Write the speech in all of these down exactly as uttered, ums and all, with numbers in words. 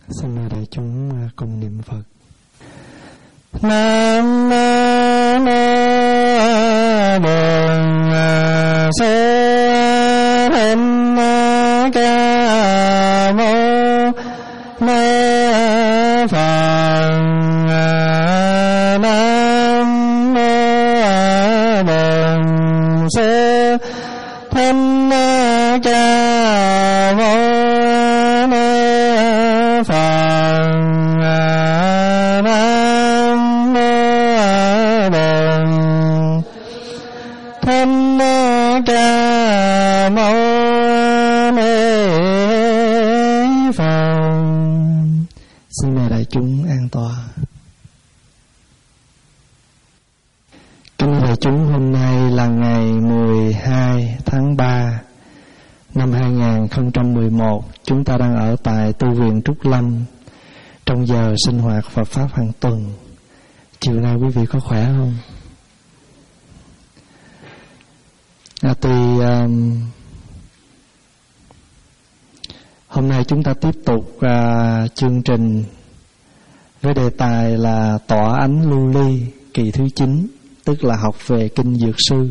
Xin mời đại chúng cùng niệm Phật. Nam mô Bổn Sư Thích Ca Mâu Ni Phật. Nam mô Bổn Sư Thích Ca Mâu Xin mời đại chúng an tọa. Kính thưa đại chúng, hôm nay là ngày mười hai tháng ba năm hai nghìn không trăm mười một. Chúng ta đang ở tại tu viện Trúc Lâm trong giờ sinh hoạt Phật Pháp hàng tuần. Chiều nay quý vị có khỏe không? À, thì um, hôm nay chúng ta tiếp tục uh, chương trình với đề tài là tỏa ánh lưu ly kỳ thứ chín, tức là học về kinh Dược Sư.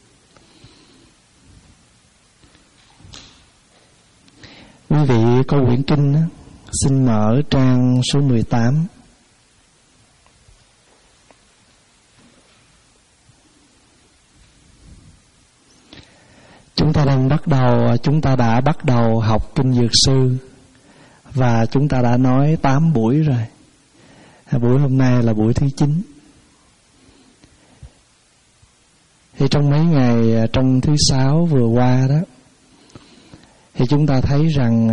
Quý vị có quyển kinh đó, xin mở trang số mười tám. Chúng ta đang bắt đầu, chúng ta đã bắt đầu học kinh Dược Sư và chúng ta đã nói tám buổi rồi. Buổi hôm nay là buổi thứ chín. Thì trong mấy ngày, trong thứ sáu vừa qua đó, thì chúng ta thấy rằng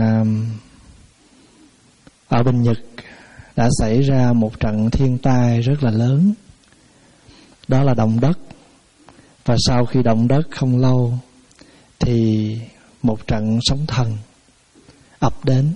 ở bên Nhật đã xảy ra một trận thiên tai rất là lớn. Đó là động đất. Và sau khi động đất không lâu thì một trận sóng thần ập đến.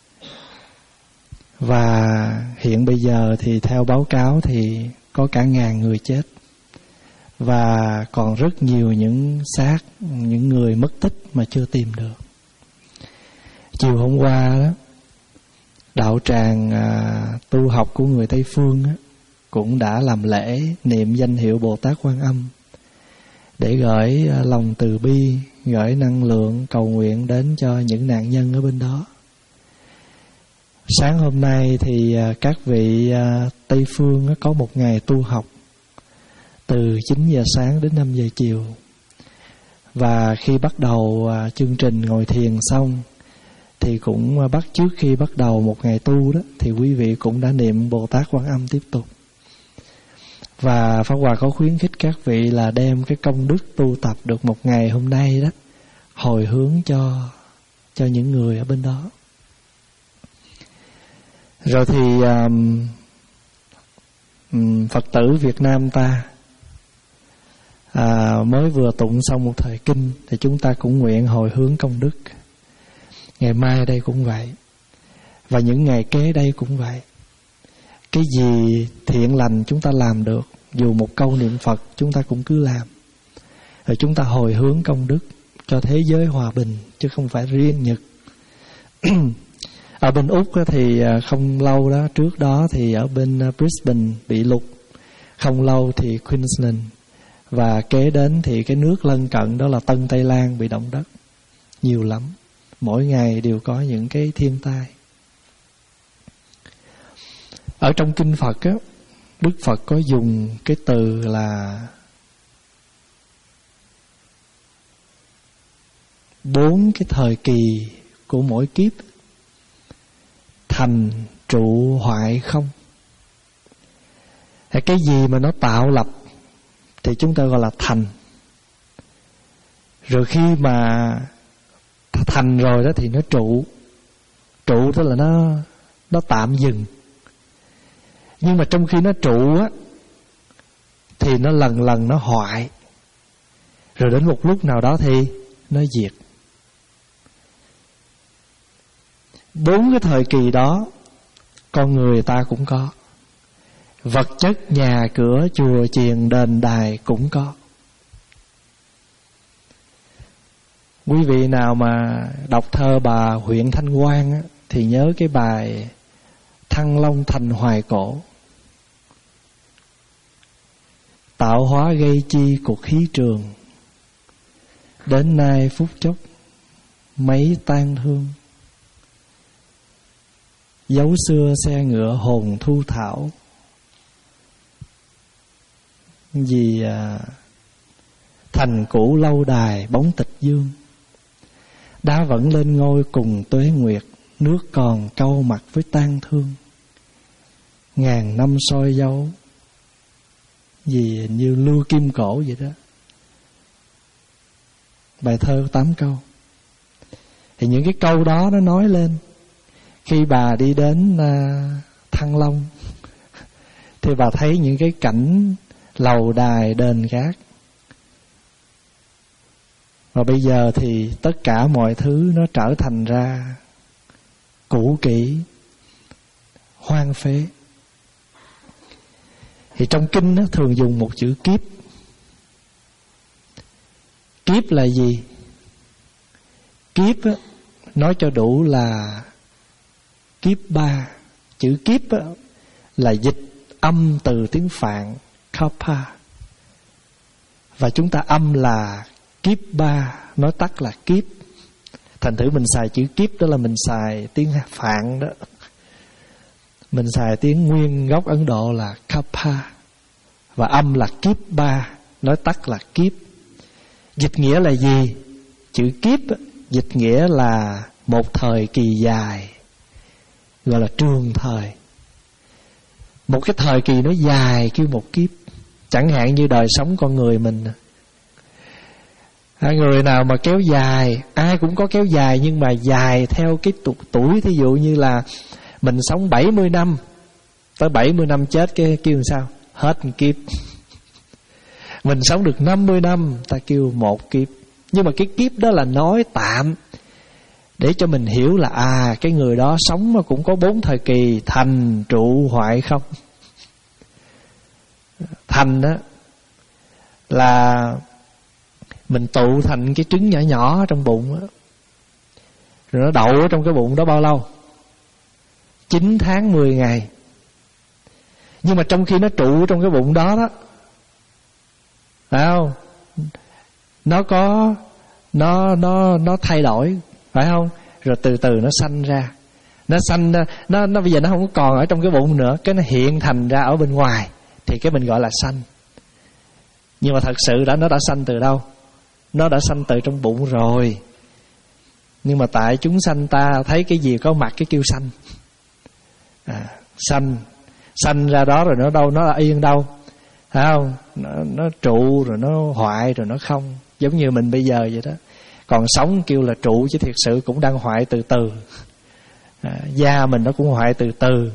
Và hiện bây giờ thì theo báo cáo thì có cả ngàn người chết. Và còn rất nhiều những xác, những người mất tích mà chưa tìm được. Chiều hôm qua đó, đạo tràng à, tu học của người Tây Phương á, cũng đã làm lễ niệm danh hiệu Bồ Tát Quan Âm để gửi à, lòng từ bi, gửi năng lượng cầu nguyện đến cho những nạn nhân ở bên đó. Sáng hôm nay thì à, các vị à, Tây Phương á, có một ngày tu học từ chín giờ sáng đến năm giờ chiều. Và khi bắt đầu à, chương trình ngồi thiền xong thì cũng bắt trước khi bắt đầu một ngày tu đó, thì quý vị cũng đã niệm Bồ Tát Quan Âm tiếp tục. Và Pháp Hòa có khuyến khích các vị là đem cái công đức tu tập được một ngày hôm nay đó hồi hướng cho cho những người ở bên đó. Rồi thì um, um, Phật tử Việt Nam ta à, mới vừa tụng xong một thời kinh thì chúng ta cũng nguyện hồi hướng công đức. Ngày mai đây cũng vậy. Và những ngày kế đây cũng vậy. Cái gì thiện lành chúng ta làm được, dù một câu niệm Phật chúng ta cũng cứ làm. Rồi chúng ta hồi hướng công đức cho thế giới hòa bình, chứ không phải riêng Nhật. Ở bên Úc thì không lâu đó, trước đó thì ở bên Brisbane bị lụt, không lâu thì Queensland, và kế đến thì cái nước lân cận đó là Tân Tây Lan bị động đất. Nhiều lắm. Mỗi ngày đều có những cái thiên tai. Ở trong kinh Phật á, Đức Phật có dùng cái từ là bốn cái thời kỳ của mỗi kiếp: thành, trụ, hoại, không. Cái gì mà nó tạo lập thì chúng ta gọi là thành. Rồi khi mà thành rồi đó thì nó trụ. Trụ tức là nó nó tạm dừng. Nhưng mà trong khi nó trụ á thì nó lần lần nó hoại. Rồi đến một lúc nào đó thì nó diệt. Bốn cái thời kỳ đó con người ta cũng có. Vật chất nhà cửa chùa chiền đền đài cũng có. Quý vị nào mà đọc thơ bà Huyện Thanh Quan á, thì nhớ cái bài Thăng long thành hoài cổ. Tạo hóa gây chi cuộc khí trường. Đến nay phút chốc mấy tan thương. Dấu xưa xe ngựa hồn thu thảo. Vì à, thành cũ lâu đài bóng tịch dương. Đá vẫn lên ngôi cùng tuế nguyệt. Nước còn câu mặt với tan thương. Ngàn năm soi dấu. Vì như lưu kim cổ vậy đó. Bài thơ tám câu. Thì những cái câu đó nó nói lên khi bà đi đến uh, Thăng Long thì bà thấy những cái cảnh lầu đài đền gác. Và bây giờ thì tất cả mọi thứ nó trở thành ra cũ kỹ, hoang phế. Thì trong kinh nó thường dùng một chữ kiếp. Kiếp là gì? Kiếp á, nói cho đủ là kiếp ba. Chữ kiếp á, là dịch âm từ tiếng Phạn Kappa. Và chúng ta âm là kiếp ba, nói tắt là kiếp. Thành thử mình xài chữ kiếp đó là mình xài tiếng Phạn đó. Mình xài tiếng nguyên gốc Ấn Độ là Kappa. Và âm là kiếp ba, nói tắt là kiếp. Dịch nghĩa là gì? Chữ kiếp dịch nghĩa là một thời kỳ dài, gọi là trường thời. Một cái thời kỳ nó dài kêu một kiếp. Chẳng hạn như đời sống con người mình, người nào mà kéo dài, ai cũng có kéo dài, nhưng mà dài theo cái tuổi. Thí dụ như là mình sống bảy mươi năm, tới bảy mươi năm chết cái kêu sao? Hết một kiếp. Mình sống được năm mươi năm, ta kêu một kiếp. Nhưng mà cái kiếp đó là nói tạm, để cho mình hiểu là à, cái người đó sống mà cũng có bốn thời kỳ: thành, trụ, hoại, không. Thành đó là mình tụ thành cái trứng nhỏ nhỏ trong bụng đó. Rồi nó đậu ở trong cái bụng đó bao lâu? Chín tháng mười ngày. Nhưng mà trong khi nó trụ trong cái bụng đó đó, phải không? Nó có Nó nó nó thay đổi, phải không? Rồi từ từ nó sanh ra. Nó sanh ra, nó nó bây giờ nó không còn ở trong cái bụng nữa, cái nó hiện thành ra ở bên ngoài, thì cái mình gọi là sanh. Nhưng mà thật sự đã nó đã sanh từ đâu? Nó đã sanh từ trong bụng rồi. Nhưng mà tại chúng sanh ta thấy cái gì có mặt cái kêu sanh. À, sanh sanh ra đó rồi nó đâu, nó là yên đâu, phải không? Nó, nó trụ rồi nó hoại rồi nó không. Giống như mình bây giờ vậy đó. Còn sống kêu là trụ, chứ thiệt sự cũng đang hoại từ từ. À, da mình nó cũng hoại từ từ.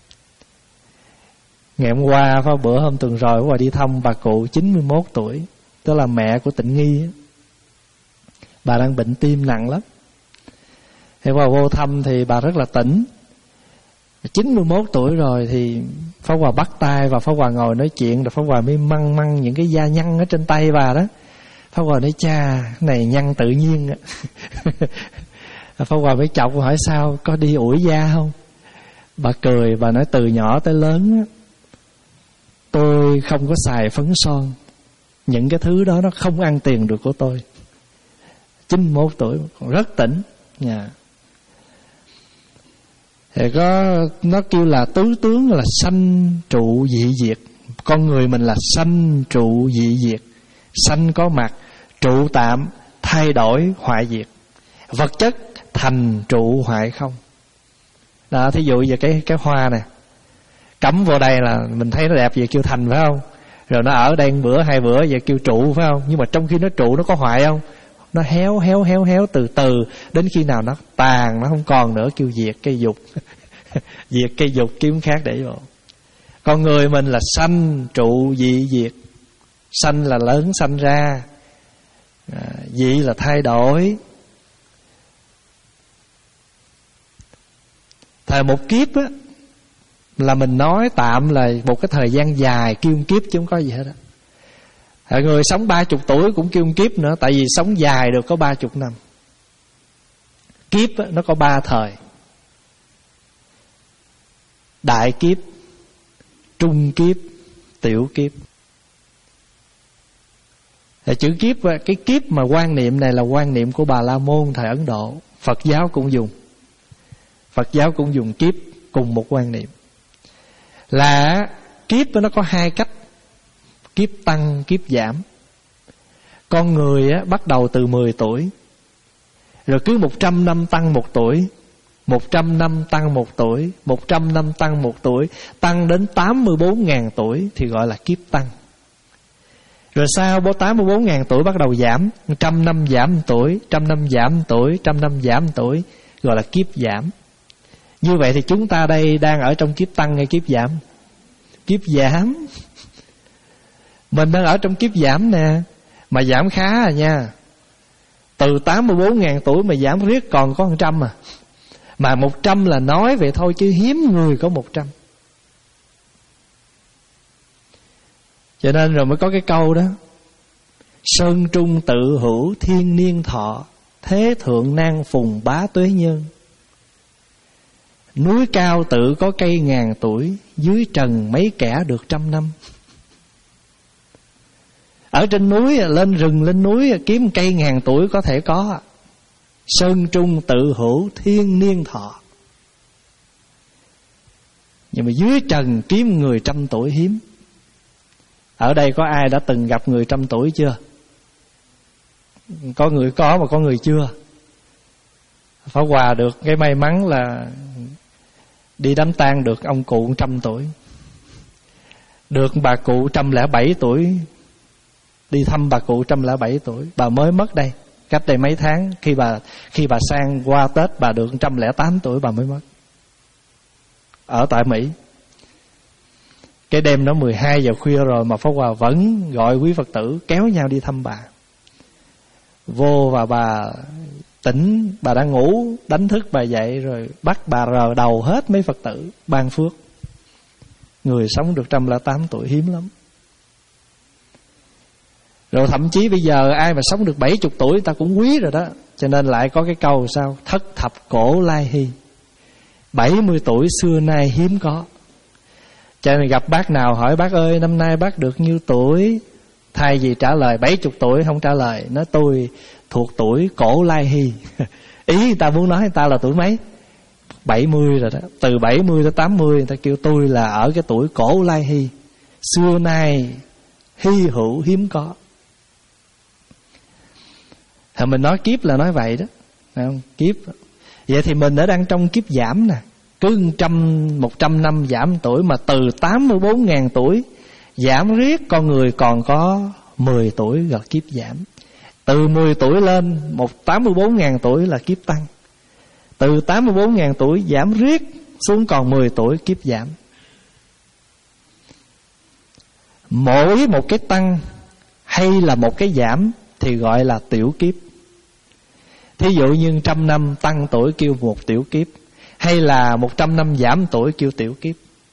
Ngày hôm qua, vào bữa hôm tuần rồi, qua đi thăm bà cụ chín mươi mốt tuổi, tức là mẹ của Tịnh Nghi á. Bà đang bệnh tim nặng lắm. Thì qua vô thăm thì bà rất là tỉnh. chín mươi mốt tuổi rồi thì Pháp Hòa bắt tay và Pháp Hòa ngồi nói chuyện. Rồi Pháp Hòa mới măng măng những cái da nhăn ở trên tay bà đó. Pháp Hòa nói cha, cái này nhăn tự nhiên. Pháp Hòa mới chọc hỏi sao, có đi ủi da không? Bà cười, bà nói từ nhỏ tới lớn tôi không có xài phấn son. Những cái thứ đó nó không ăn tiền được của tôi. chín mươi mốt tuổi còn rất tỉnh. Yeah. Thì có nó kêu là tứ tướng là sanh trụ dị diệt. Con người mình là sanh trụ dị diệt. Sanh có mặt, trụ tạm, thay đổi, hoại diệt. Vật chất thành trụ hoại không. Đó, thí dụ về cái cái hoa nè, cắm vào đây là mình thấy nó đẹp vậy kêu thành, phải không? Rồi nó ở đây bữa hai bữa vậy kêu trụ, phải không? Nhưng mà trong khi nó trụ nó có hoại không? Nó héo héo héo héo từ từ đến khi nào nó tàn, nó không còn nữa kêu diệt cây dục. Diệt cây dục kiếm khác để vô. Con người mình là sanh trụ dị diệt. Sanh là lớn sanh ra, à, dị là thay đổi. Thời một kiếp á, là mình nói tạm là một cái thời gian dài kêu kiếp, chứ không có gì hết á. À, người sống ba chục tuổi cũng kêu kiếp nữa. Tại vì sống dài được có ba chục năm. Kiếp á, nó có ba thời. đại kiếp, trung kiếp, tiểu kiếp. Là chữ kiếp, cái kiếp mà quan niệm này là quan niệm của Bà La Môn thời Ấn Độ. Phật giáo cũng dùng, Phật giáo cũng dùng kiếp cùng một quan niệm. Là kiếp nó có hai cách, kiếp tăng, kiếp giảm. Con người á, bắt đầu từ mười tuổi, rồi cứ một trăm năm tăng một tuổi, một trăm năm tăng một tuổi, một trăm năm tăng một tuổi, tăng đến tám mươi bốn nghìn tuổi thì gọi là kiếp tăng. Rồi sau tám mươi bốn nghìn tuổi bắt đầu giảm, trăm năm giảm tuổi, trăm năm giảm tuổi, trăm năm giảm tuổi, gọi là kiếp giảm. Như vậy thì chúng ta đây đang ở trong kiếp tăng hay kiếp giảm? Kiếp giảm. Mình đang ở trong kiếp giảm nè, mà giảm khá à nha. Từ tám mươi bốn nghìn tuổi mà giảm riết còn có một trăm à. Mà một trăm là nói vậy thôi chứ hiếm người có một trăm. Cho nên rồi mới có cái câu đó: sơn trung tự hữu thiên niên thọ, thế thượng nan phùng bá tuế nhân. Núi cao tự có cây ngàn tuổi, dưới trần mấy kẻ được trăm năm. Ở trên núi, lên rừng lên núi kiếm cây ngàn tuổi có thể có. Sơn trung tự hữu thiên niên thọ. Nhưng mà dưới trần kiếm người trăm tuổi hiếm. Ở đây có ai đã từng gặp người trăm tuổi chưa? Có người có mà có người chưa. Pháp Hòa được cái may mắn là đi đám tang được ông cụ trăm tuổi, được bà cụ trăm lẻ bảy tuổi. Đi thăm bà cụ trăm lẻ bảy tuổi, bà mới mất đây, cách đây mấy tháng. Khi bà khi bà sang qua Tết, bà được trăm lẻ tám tuổi bà mới mất, ở tại Mỹ. Cái đêm đó mười hai giờ khuya rồi mà Pháp Hòa vẫn gọi quý Phật tử kéo nhau đi thăm bà. Vô và bà tỉnh, bà đang ngủ, đánh thức bà dậy rồi bắt bà rờ đầu hết mấy Phật tử ban phước. Người sống được trăm lẻ tám tuổi hiếm lắm. Rồi thậm chí bây giờ ai mà sống được bảy chục tuổi ta cũng quý rồi đó. Cho nên lại có cái câu sao: thất thập cổ lai hy, bảy mươi tuổi xưa nay hiếm có. Cho nên gặp bác nào hỏi: bác ơi năm nay bác được nhiêu tuổi? Thay vì trả lời bảy chục tuổi, không trả lời, nói tôi thuộc tuổi cổ lai hy. Ý người ta muốn nói người ta là tuổi mấy? bảy mươi rồi đó. Từ bảy mươi tới tám mươi người ta kêu tôi là ở cái tuổi cổ lai hy, xưa nay hy hữu hiếm có. À, mình nói kiếp là nói vậy đó, phải không? Kiếp. Vậy thì mình đã đang trong kiếp giảm nè. Cứ trăm, một trăm năm giảm tuổi, mà từ tám mươi bốn nghìn tuổi giảm riết con người còn có mười tuổi là kiếp giảm. Từ mười tuổi lên một tám mươi bốn nghìn tuổi là kiếp tăng. Từ tám mươi bốn nghìn tuổi giảm riết xuống còn mười tuổi, kiếp giảm. Mỗi một cái tăng hay là một cái giảm thì gọi là tiểu kiếp. Thí dụ như trăm năm tăng tuổi kêu một tiểu kiếp, hay là một trăm năm giảm tuổi kêu tiểu kiếp.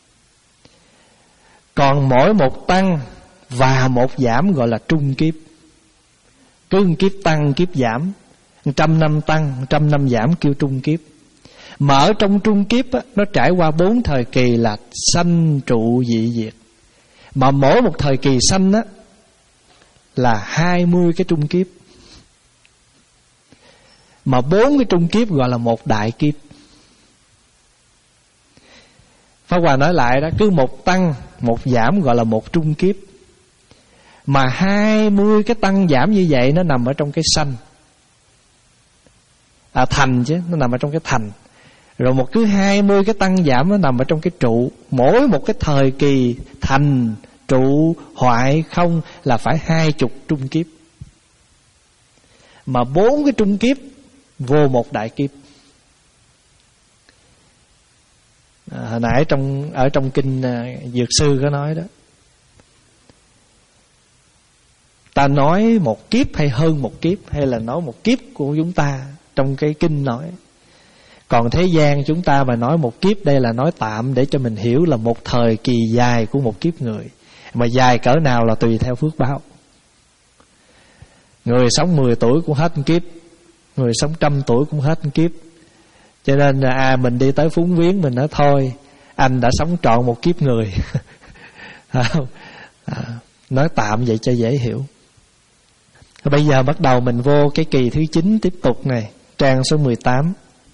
Còn mỗi một tăng và một giảm gọi là trung kiếp. Cứ kiếp tăng kiếp giảm, trăm năm tăng trăm năm giảm kêu trung kiếp. Mà ở trong trung kiếp á, nó trải qua bốn thời kỳ là sanh trụ dị diệt. Mà mỗi một thời kỳ sanh á là hai mươi cái trung kiếp. Mà bốn cái trung kiếp gọi là một đại kiếp. Pháp Hòa nói lại đó, cứ một tăng một giảm gọi là một trung kiếp. Mà hai mươi cái tăng giảm như vậy nó nằm ở trong cái sanh, à thành chứ, nó nằm ở trong cái thành. Rồi một cứ hai mươi cái tăng giảm nó nằm ở trong cái trụ. Mỗi một cái thời kỳ thành, trụ, hoại, không là phải hai chục trung kiếp. Mà bốn cái trung kiếp vô một đại kiếp. À, hồi nãy trong ở trong kinh uh, Dược Sư có nói đó, ta nói một kiếp hay hơn một kiếp, hay là nói một kiếp của chúng ta trong cái kinh nói. Còn thế gian chúng ta mà nói một kiếp, đây là nói tạm để cho mình hiểu là một thời kỳ dài của một kiếp người. Mà dài cỡ nào là tùy theo phước báo. Người sống mười tuổi cũng hết một kiếp, người sống trăm tuổi cũng hết một kiếp. Cho nên là à, mình đi tới Phúng Viếng mình nói thôi, anh đã sống trọn một kiếp người. À, nói tạm vậy cho dễ hiểu. Bây giờ bắt đầu mình vô cái kỳ thứ chín tiếp tục này, trang số mười tám.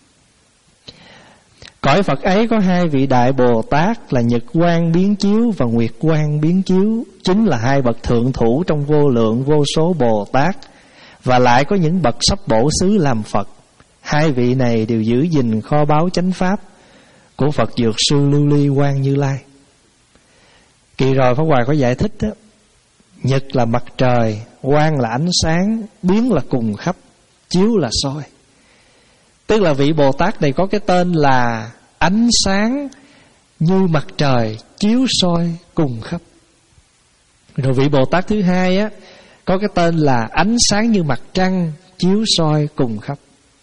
Cõi Phật ấy có hai vị đại Bồ Tát là Nhật Quang Biến Chiếu và Nguyệt Quang Biến Chiếu, chính là hai bậc thượng thủ trong vô lượng vô số Bồ Tát, và lại có những bậc sắp bổ xứ làm Phật. Hai vị này đều giữ gìn kho báu chánh pháp của Phật Dược Sư Lưu Ly Quang Như Lai. Kỳ rồi Pháp Hòa có giải thích đó, Nhật là mặt trời, quang là ánh sáng, biến là cùng khắp, chiếu là soi. Tức là vị Bồ Tát này có cái tên là ánh sáng như mặt trời, chiếu soi cùng khắp. Rồi vị Bồ Tát thứ hai á, có cái tên là ánh sáng như mặt trăng, chiếu soi cùng khắp.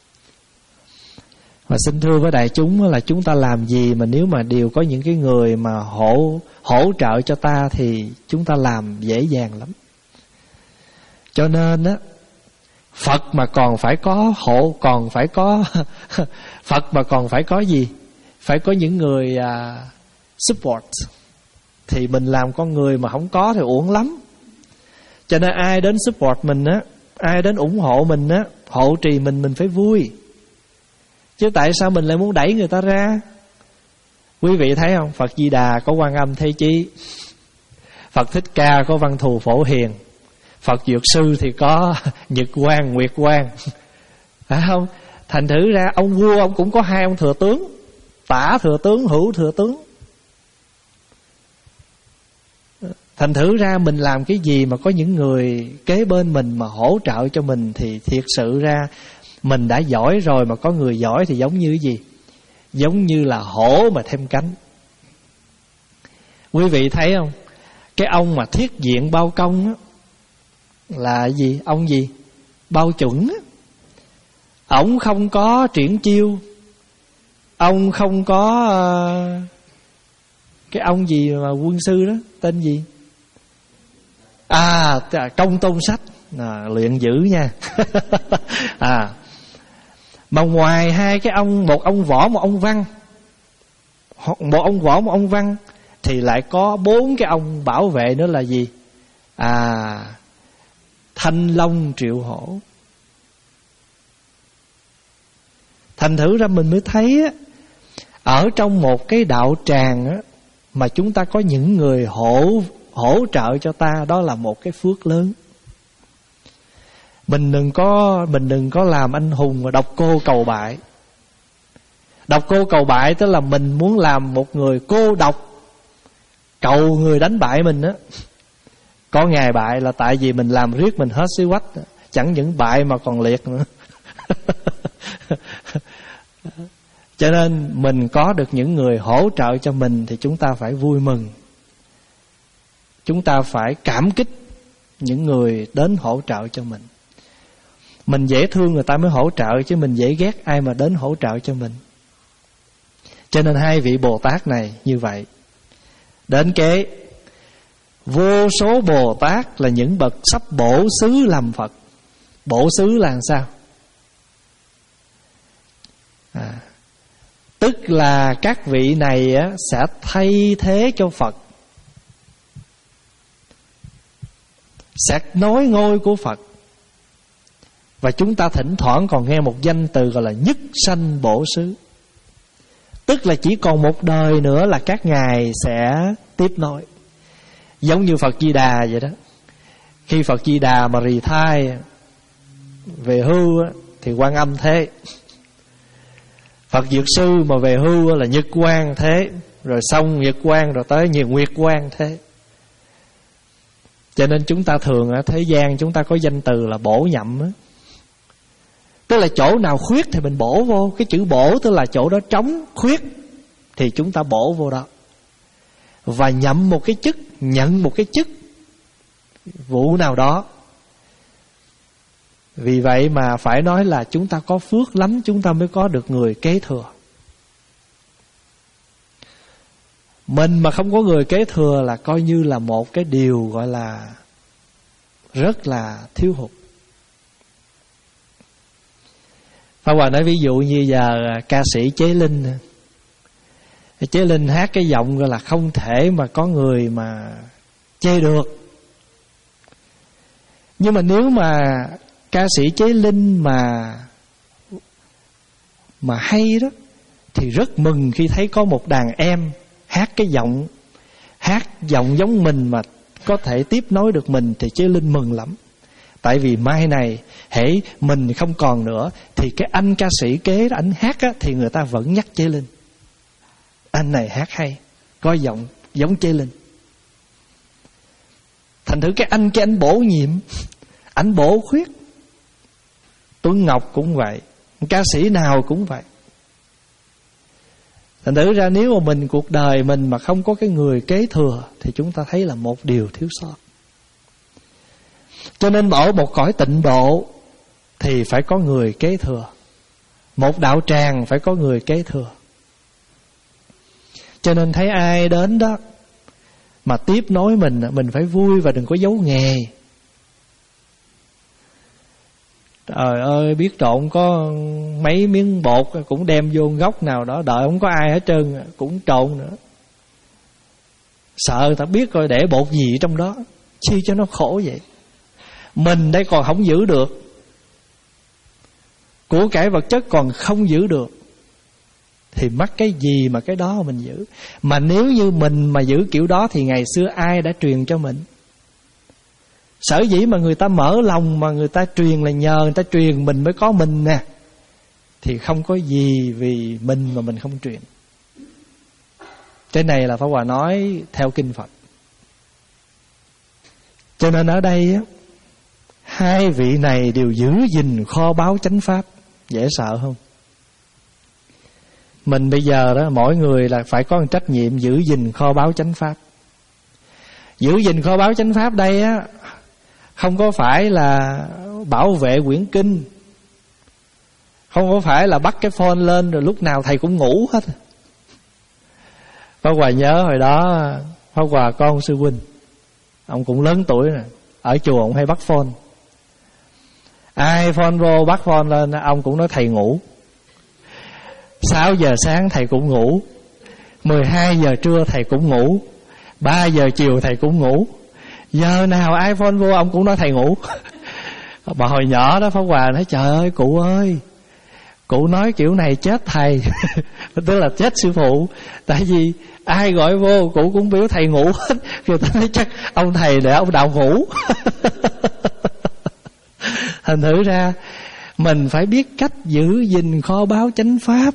Và xin thưa với đại chúng là chúng ta làm gì mà nếu mà đều có những cái người mà hỗ hỗ trợ cho ta thì chúng ta làm dễ dàng lắm. Cho nên á, Phật mà còn phải có hộ, còn phải có Phật mà còn phải có gì? Phải có những người uh, support. Thì mình làm con người mà không có thì uổng lắm. Cho nên ai đến support mình á, ai đến ủng hộ mình á, hộ trì mình, mình phải vui. Chứ tại sao mình lại muốn đẩy người ta ra? Quý vị thấy không? Phật Di Đà có Quan Âm Thế Chí, Phật Thích Ca có Văn Thù Phổ Hiền, Phật Dược Sư thì có Nhật Quang, Nguyệt Quang, phải không? Thành thử ra ông vua ông cũng có hai ông thừa tướng, tả thừa tướng, hữu thừa tướng. Thành thử ra mình làm cái gì mà có những người kế bên mình mà hỗ trợ cho mình thì thiệt sự ra mình đã giỏi rồi, mà có người giỏi thì giống như cái gì? Giống như là hổ mà thêm cánh. Quý vị thấy không? Cái ông mà thiết diện bao công á, là gì? Ông gì? Bao chuẩn á. Ông không có triển chiêu, ông không có uh, cái ông gì mà quân sư đó, tên gì? À, Công Tôn Sách. À, luyện dữ nha. À, mà ngoài hai cái ông, một ông võ, một ông văn, một ông võ, một ông văn, thì lại có bốn cái ông bảo vệ nữa là gì? À, Thanh Long Triệu Hổ. Thành thử ra mình mới thấy á, ở trong một cái đạo tràng á, mà chúng ta có những người hỗ hỗ trợ cho ta, đó là một cái phước lớn. Mình đừng có mình đừng có làm anh hùng và độc cô cầu bại. Độc cô cầu bại tức là mình muốn làm một người cô độc, cầu người đánh bại mình á. Có ngày bại là tại vì mình làm riết mình hết xí quách, chẳng những bại mà còn liệt nữa. Cho nên mình có được những người hỗ trợ cho mình thì chúng ta phải vui mừng. Chúng ta phải cảm kích những người đến hỗ trợ cho mình. Mình dễ thương người ta mới hỗ trợ, chứ mình dễ ghét ai mà đến hỗ trợ cho mình. Cho nên hai vị Bồ Tát này như vậy. Đến kế, vô số Bồ Tát là những bậc sắp bổ xứ làm Phật. Bổ xứ là làm sao? À, tức là các vị này á, sẽ thay thế cho Phật, sẽ nối ngôi của Phật. Và chúng ta thỉnh thoảng còn nghe một danh từ gọi là nhất sanh bổ xứ. Tức là chỉ còn một đời nữa là các ngài sẽ tiếp nối. Giống như Phật Di Đà vậy đó. Khi Phật Di Đà mà rì thai về hưu thì Quan Âm thế. Phật Dược Sư mà về hưu là Nhật Quang thế. Rồi xong Nhật Quang rồi tới nhiều Nguyệt Quang thế. Cho nên chúng ta thường ở thế gian chúng ta có danh từ là bổ nhậm á. Tức là chỗ nào khuyết thì mình bổ vô. Cái chữ bổ tức là chỗ đó trống khuyết thì chúng ta bổ vô đó. Và nhậm một cái chức, nhận một cái chức vụ nào đó. Vì vậy mà phải nói là chúng ta có phước lắm, chúng ta mới có được người kế thừa. Mình mà không có người kế thừa là coi như là một cái điều gọi là rất là thiếu hụt. Pháp Hòa nói ví dụ như giờ ca sĩ Chế Linh, Chế Linh hát cái giọng gọi là không thể mà có người mà chê được. Nhưng mà nếu mà ca sĩ Chế Linh mà mà hay đó, thì rất mừng khi thấy có một đàn em hát cái giọng, hát giọng giống mình mà có thể tiếp nối được mình, thì Chế Linh mừng lắm. Tại vì mai này hễ mình không còn nữa thì cái anh ca sĩ kế đó, anh hát á, thì người ta vẫn nhắc Chế Linh. Anh này hát hay, có giọng giống Chế Linh. Thành thử cái anh cái anh bổ nhiệm, anh bổ khuyết. Tuấn Ngọc cũng vậy, ca sĩ nào cũng vậy. Thành thử ra nếu mà mình cuộc đời mình mà không có cái người kế thừa thì chúng ta thấy là một điều thiếu sót. Cho nên ở một cõi tịnh độ thì phải có người kế thừa. Một đạo tràng phải có người kế thừa. Cho nên thấy ai đến đó mà tiếp nối mình, mình phải vui và đừng có giấu nghề. Trời ơi, biết trộn có mấy miếng bột cũng đem vô góc nào đó, đợi không có ai hết trơn cũng trộn nữa. Sợ ta biết coi để bột gì trong đó, chi cho nó khổ vậy. Mình đây còn không giữ được, của cải vật chất còn không giữ được, thì mắc cái gì mà cái đó mà mình giữ. Mà nếu như mình mà giữ kiểu đó thì ngày xưa ai đã truyền cho mình? Sở dĩ mà người ta mở lòng mà người ta truyền là nhờ người ta truyền mình mới có mình nè. Thì không có gì vì mình mà mình không truyền. Cái này là Pháp Hòa nói theo kinh Phật. Cho nên ở đây á, hai vị này đều giữ gìn kho báu chánh pháp. Dễ sợ không? Mình bây giờ đó, mỗi người là phải có một trách nhiệm giữ gìn kho báu chánh pháp. Giữ gìn kho báu chánh pháp đây á, không có phải là bảo vệ quyển kinh, không có phải là bắt cái phone lên rồi lúc nào thầy cũng ngủ hết. Pháp Hòa nhớ hồi đó Pháp Hòa có ông sư huynh, ông cũng lớn tuổi rồi, ở chùa ông hay bắt phone. Ai phone vô bắt phone lên, ông cũng nói thầy ngủ. Sáu giờ sáng thầy cũng ngủ, mười hai giờ trưa thầy cũng ngủ, ba giờ chiều thầy cũng ngủ. Giờ nào ai phone vô ông cũng nói thầy ngủ. Bà hồi nhỏ đó Pháp Hòa nói trời ơi cụ ơi, cụ nói kiểu này chết thầy. Tức là chết sư phụ. Tại vì ai gọi vô cụ cũng biểu thầy ngủ hết. Người ta nói chắc ông thầy để ông đạo ngủ. Thành thử ra mình phải biết cách giữ gìn kho báu chánh pháp.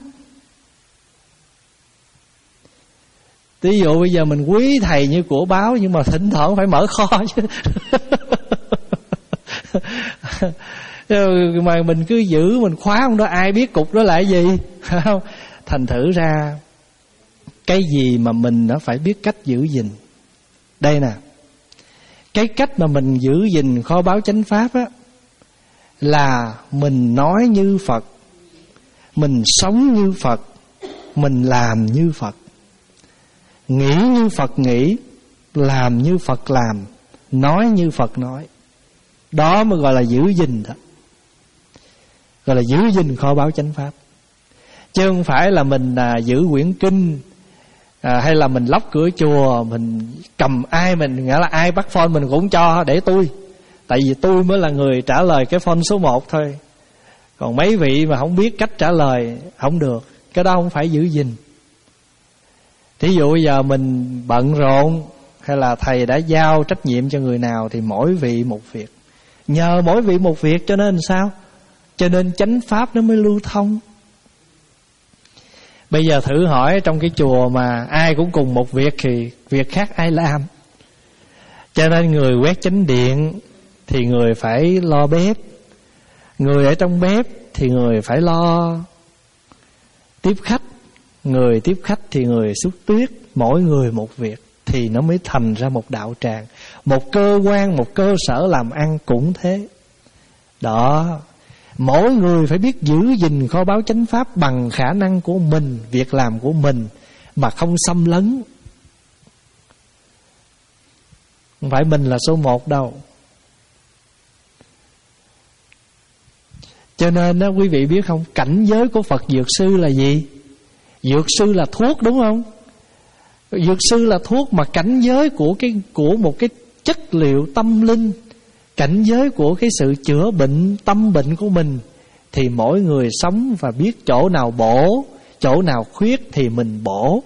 Ví dụ bây giờ mình quý thầy như của báo, nhưng mà thỉnh thoảng phải mở kho chứ. Mà mình cứ giữ, mình khóa không đó, ai biết cục đó là cái gì. Không? Thành thử ra cái gì mà mình nó phải biết cách giữ gìn. Đây nè, cái cách mà mình giữ gìn kho báu chánh pháp á, là mình nói như Phật, mình sống như Phật, mình làm như Phật, nghĩ như Phật nghĩ, làm như Phật làm, nói như Phật nói. Đó mới gọi là giữ gìn đó, gọi là giữ gìn kho báu chánh pháp. Chứ không phải là mình à, giữ quyển kinh à, hay là mình lóc cửa chùa, mình cầm ai, mình nghĩa là ai bắt phone mình cũng cho để tôi. Tại vì tôi mới là người trả lời cái phone số một thôi. Còn mấy vị mà không biết cách trả lời không được. Cái đó không phải giữ gìn. Thí dụ bây giờ mình bận rộn, hay là thầy đã giao trách nhiệm cho người nào thì mỗi vị một việc. Nhờ mỗi vị một việc cho nên sao? Cho nên chánh pháp nó mới lưu thông. Bây giờ thử hỏi trong cái chùa mà ai cũng cùng một việc thì việc khác ai làm? Cho nên người quét chánh điện thì người phải lo bếp, người ở trong bếp thì người phải lo tiếp khách, người tiếp khách thì người xúc tuyết. Mỗi người một việc thì nó mới thành ra một đạo tràng. Một cơ quan, một cơ sở làm ăn cũng thế. Đó, mỗi người phải biết giữ gìn kho báu chánh pháp bằng khả năng của mình, việc làm của mình, mà không xâm lấn. Không phải mình là số một đâu. Cho nên đó, quý vị biết không, cảnh giới của Phật Dược Sư là gì? Dược sư là thuốc đúng không? Dược sư là thuốc, mà cảnh giới của cái của một cái chất liệu tâm linh, cảnh giới của cái sự chữa bệnh tâm bệnh của mình, thì mỗi người sống và biết chỗ nào bổ, chỗ nào khuyết thì mình bổ.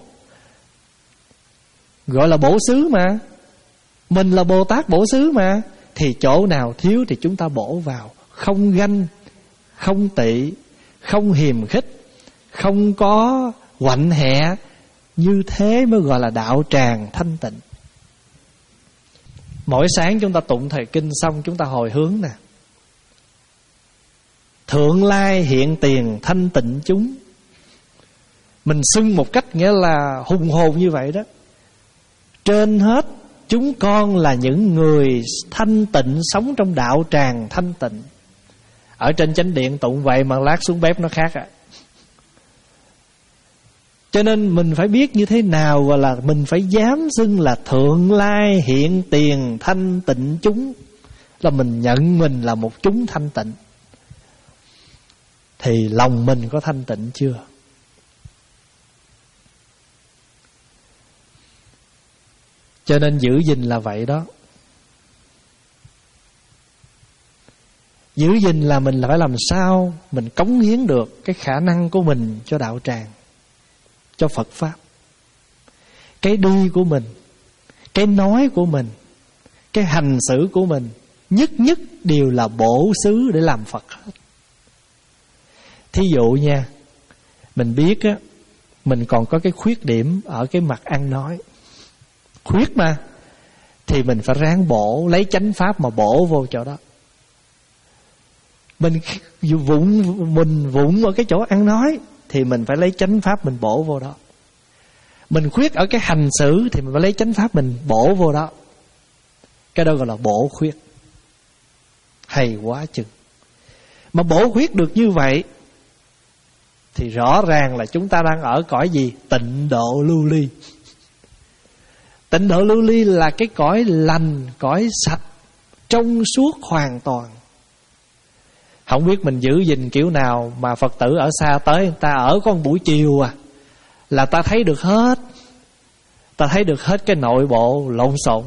Gọi là bổ xứ mà. Mình là Bồ Tát bổ xứ mà. Thì chỗ nào thiếu thì chúng ta bổ vào. Không ganh, không tị, không hiềm khích, không có quạnh hẹ. Như thế mới gọi là đạo tràng thanh tịnh. Mỗi sáng chúng ta tụng thời kinh xong, chúng ta hồi hướng nè: Thượng lai hiện tiền thanh tịnh chúng. Mình xưng một cách nghĩa là hùng hồn như vậy đó. Trên hết chúng con là những người thanh tịnh, sống trong đạo tràng thanh tịnh. Ở trên chánh điện tụng vậy mà lát xuống bếp nó khác ạ. À. Cho nên mình phải biết như thế nào gọi là mình phải dám xưng là thượng lai hiện tiền thanh tịnh chúng. Là mình nhận mình là một chúng thanh tịnh. Thì lòng mình có thanh tịnh chưa? Cho nên giữ gìn là vậy đó. Giữ gìn là mình phải làm sao mình cống hiến được cái khả năng của mình cho đạo tràng, cho Phật Pháp. Cái đi của mình, cái nói của mình, cái hành xử của mình, nhất nhất đều là bổ xứ để làm Phật hết. Thí dụ nha, mình biết á, mình còn có cái khuyết điểm ở cái mặt ăn nói. Khuyết mà, thì mình phải ráng bổ, lấy chánh pháp mà bổ vô chỗ đó. Mình vụng mình vụng ở cái chỗ ăn nói, thì mình phải lấy chánh pháp mình bổ vô đó. Mình khuyết ở cái hành xử, thì mình phải lấy chánh pháp mình bổ vô đó. Cái đó gọi là bổ khuyết. Hay quá chừng. Mà bổ khuyết được như vậy thì rõ ràng là chúng ta đang ở cõi gì? Tịnh độ lưu ly. Tịnh độ lưu ly là cái cõi lành, cõi sạch, trong suốt hoàn toàn. Không biết mình giữ gìn kiểu nào mà Phật tử ở xa tới, người ta ở có một buổi chiều à, là ta thấy được hết. Ta thấy được hết cái nội bộ lộn xộn.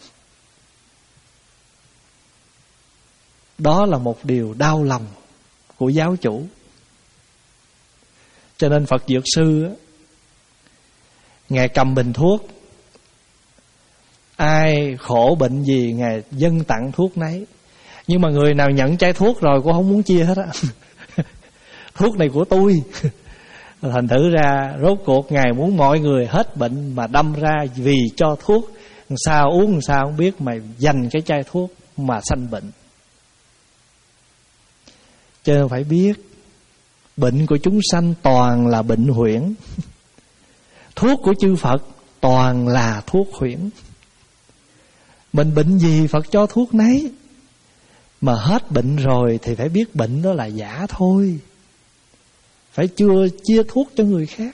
Đó là một điều đau lòng của giáo chủ. Cho nên Phật Dược Sư á, Ngài cầm bình thuốc, ai khổ bệnh gì Ngài dâng tặng thuốc nấy. Nhưng mà người nào nhận chai thuốc rồi cũng không muốn chia hết á. Thuốc này của tôi. Thành thử ra rốt cuộc Ngài muốn mọi người hết bệnh mà đâm ra vì cho thuốc, sao uống sao không biết mà dành cái chai thuốc mà sanh bệnh. Cho nên phải biết bệnh của chúng sanh toàn là bệnh huyễn. Thuốc của chư Phật toàn là thuốc huyễn. Mình bệnh gì Phật cho thuốc nấy. Mà hết bệnh rồi thì phải biết bệnh đó là giả thôi. Phải chưa chia thuốc cho người khác.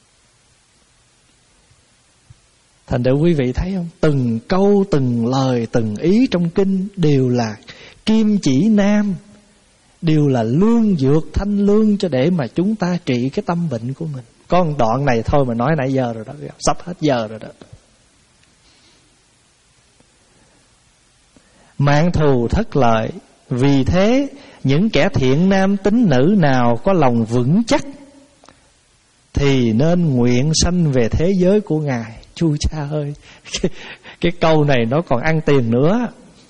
Thành ra quý vị thấy không? Từng câu, từng lời, từng ý trong kinh đều là kim chỉ nam, đều là lương dược thanh lương cho để mà chúng ta trị cái tâm bệnh của mình. Có một đoạn này thôi mà nói nãy giờ rồi đó, sắp hết giờ rồi đó. Mạng thù thất lợi, vì thế những kẻ thiện nam tín nữ nào có lòng vững chắc thì nên nguyện sanh về thế giới của Ngài. Chu cha ơi, cái, cái câu này nó còn ăn tiền nữa.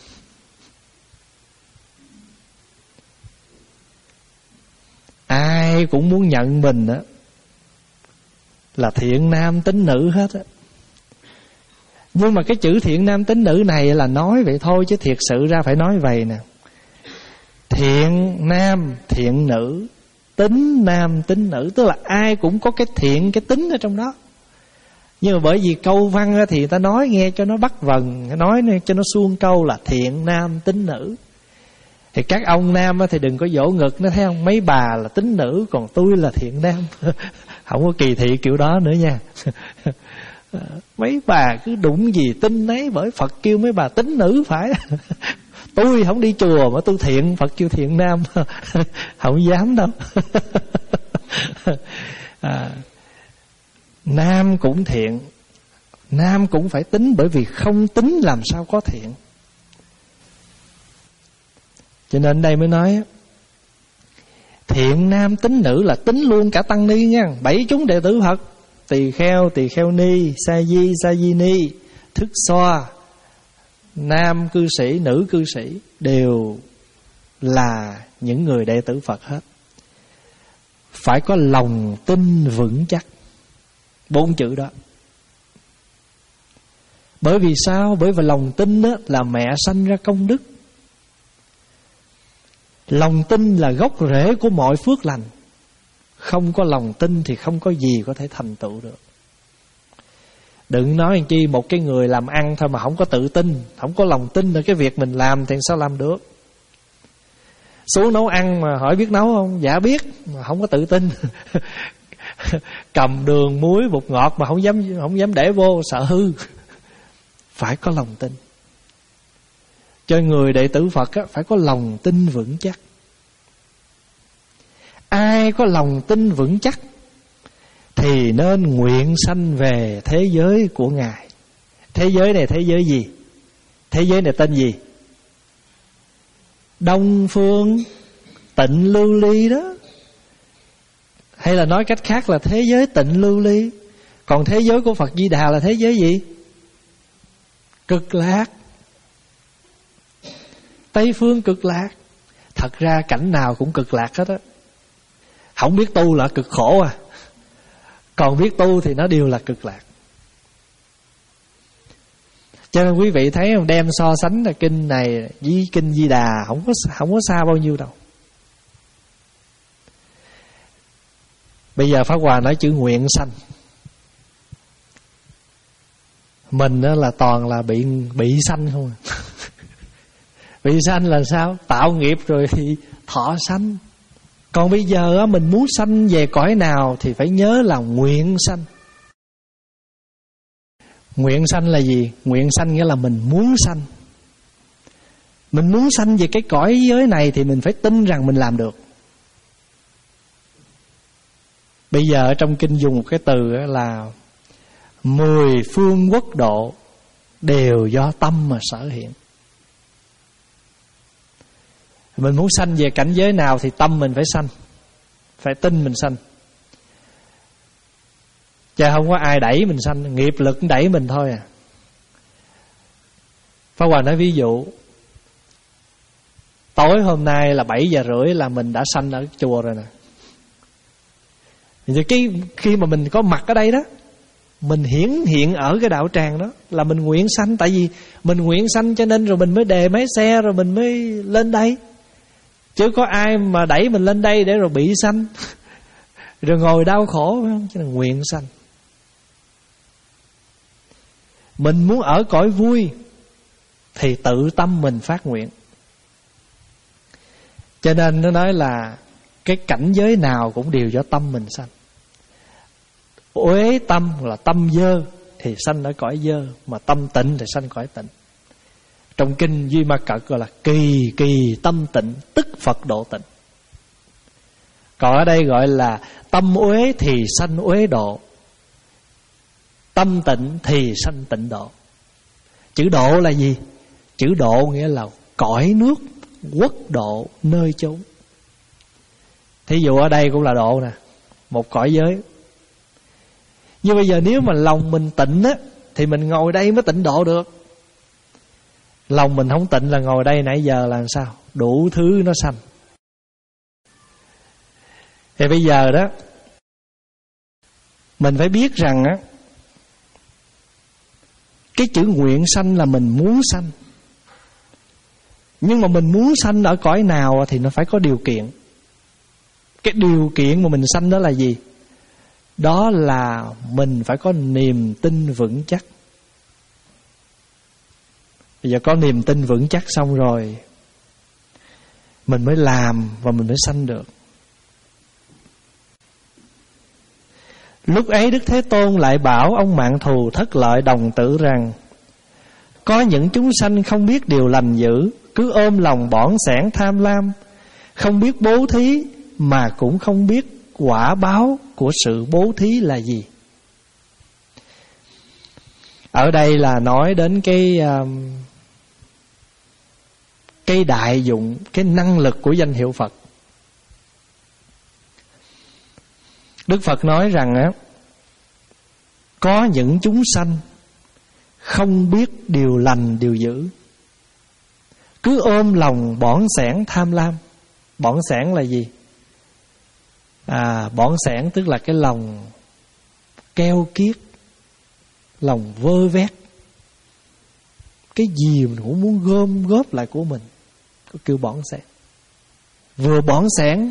Ai cũng muốn nhận mình á là thiện nam tín nữ hết á. Nhưng mà cái chữ thiện nam tín nữ này là nói vậy thôi, chứ thiệt sự ra phải nói vậy nè: thiện nam thiện nữ, tín nam tín nữ. Tức là ai cũng có cái thiện, cái tín ở trong đó. Nhưng mà bởi vì câu văn thì người ta nói nghe cho nó bắt vần, nói cho nó suông câu là thiện nam tín nữ. Thì các ông nam thì đừng có vỗ ngực, nó thấy không? Mấy bà là tín nữ, còn tôi là thiện nam. Không có kỳ thị kiểu đó nữa nha. Mấy bà cứ đụng gì tin nấy, bởi Phật kêu mấy bà tín nữ phải. Tôi không đi chùa mà tôi thiện, Phật kêu thiện nam. Không dám đâu. À, nam cũng thiện, nam cũng phải tính, bởi vì không tính làm sao có thiện. Cho nên đây mới nói thiện nam tính nữ là tính luôn cả tăng ni nha. Bảy chúng đệ tử Phật, tỳ kheo, tỳ kheo ni, sa di, sa di ni, thức xoa, nam cư sĩ, nữ cư sĩ đều là những người đệ tử Phật hết. Phải có lòng tin vững chắc. Bốn chữ đó. Bởi vì sao? Bởi vì lòng tin đó là mẹ sanh ra công đức. Lòng tin là gốc rễ của mọi phước lành. Không có lòng tin thì không có gì có thể thành tựu được. Đừng nói làm chi một cái người làm ăn thôi mà không có tự tin, không có lòng tin ở cái việc mình làm thì sao làm được. Xuống nấu ăn mà hỏi biết nấu không? Dạ biết, mà không có tự tin. Cầm đường, muối, bột ngọt mà không dám không dám để vô, sợ hư. Phải có lòng tin. Cho người đệ tử Phật á, phải có lòng tin vững chắc. Ai có lòng tin vững chắc thì nên nguyện sanh về thế giới của Ngài. Thế giới này thế giới gì? Thế giới này tên gì? Đông Phương Tịnh Lưu Ly đó. Hay là nói cách khác là thế giới Tịnh Lưu Ly. Còn thế giới của Phật Di Đà là thế giới gì? Cực Lạc. Tây phương Cực Lạc. Thật ra cảnh nào cũng cực lạc hết á. Không biết tu là cực khổ à. Còn biết tu thì nó đều là cực lạc. Cho nên quý vị thấy không, đem so sánh là kinh này với kinh Di Đà không có không có xa bao nhiêu đâu. Bây giờ Pháp Hòa nói chữ nguyện sanh. Mình đó là toàn là bị bị sanh không à. Bị sanh là sao? Tạo nghiệp rồi thì thọ sanh. Còn bây giờ á, mình muốn sanh về cõi nào thì phải nhớ là nguyện sanh. Nguyện sanh là gì? Nguyện sanh nghĩa là mình muốn sanh. Mình muốn sanh về cái cõi giới này thì mình phải tin rằng mình làm được. Bây giờ ở trong kinh dùng một cái từ là mười phương quốc độ đều do tâm mà sở hiện. Mình muốn sanh về cảnh giới nào thì tâm mình phải sanh, phải tin mình sanh. Chứ không có ai đẩy mình sanh, nghiệp lực đẩy mình thôi à. Pháp Hòa nói ví dụ, tối hôm nay là bảy giờ rưỡi là mình đã sanh ở chùa rồi nè. Thì cái khi mà mình có mặt ở đây đó, mình hiển hiện ở cái đạo tràng đó là mình nguyện sanh. Tại vì mình nguyện sanh cho nên rồi mình mới đề máy xe, rồi mình mới lên đây. Chứ có ai mà đẩy mình lên đây để rồi bị sanh rồi ngồi đau khổ, phải không? Chứ là nguyện sanh. Mình muốn ở cõi vui thì tự tâm mình phát nguyện. Cho nên nó nói là cái cảnh giới nào cũng đều do tâm mình sanh. Uế tâm là tâm dơ thì sanh ở cõi dơ, mà tâm tịnh thì sanh cõi tịnh. Trong kinh Duy Ma Cật gọi là kỳ kỳ tâm tịnh tức Phật độ tịnh. Còn ở đây gọi là tâm uế thì sanh uế độ, tâm tịnh thì sanh tịnh độ. Chữ độ là gì? Chữ độ nghĩa là cõi nước, quốc độ, nơi chốn. Thí dụ ở đây cũng là độ nè, một cõi giới. Nhưng bây giờ nếu mà lòng mình tịnh á thì mình ngồi đây mới tịnh độ được. Lòng mình không tịnh là ngồi đây nãy giờ là sao? Đủ thứ nó sanh. Thì bây giờ đó mình phải biết rằng á, cái chữ nguyện sanh là mình muốn sanh. Nhưng mà mình muốn sanh ở cõi nào thì nó phải có điều kiện. Cái điều kiện mà mình sanh đó là gì? Đó là mình phải có niềm tin vững chắc. Bây giờ có niềm tin vững chắc xong rồi mình mới làm và mình mới sanh được. Lúc ấy Đức Thế Tôn lại bảo ông Mạn Thù Thất Lợi đồng tử rằng: có những chúng sanh không biết điều lành dữ, cứ ôm lòng bỏn sẻn tham lam, không biết bố thí mà cũng không biết quả báo của sự bố thí là gì. Ở đây là nói đến cái um, cái đại dụng, cái năng lực của danh hiệu Phật. Đức Phật nói rằng á, có những chúng sanh không biết điều lành điều dữ, cứ ôm lòng bỏn sẻn tham lam. Bỏn sẻn là gì? À, bỏn sẻn tức là cái lòng keo kiết, lòng vơ vét, cái gì mình cũng muốn gom góp lại của mình, có kêu bỏn sẻn. Vừa bỏn sẻn,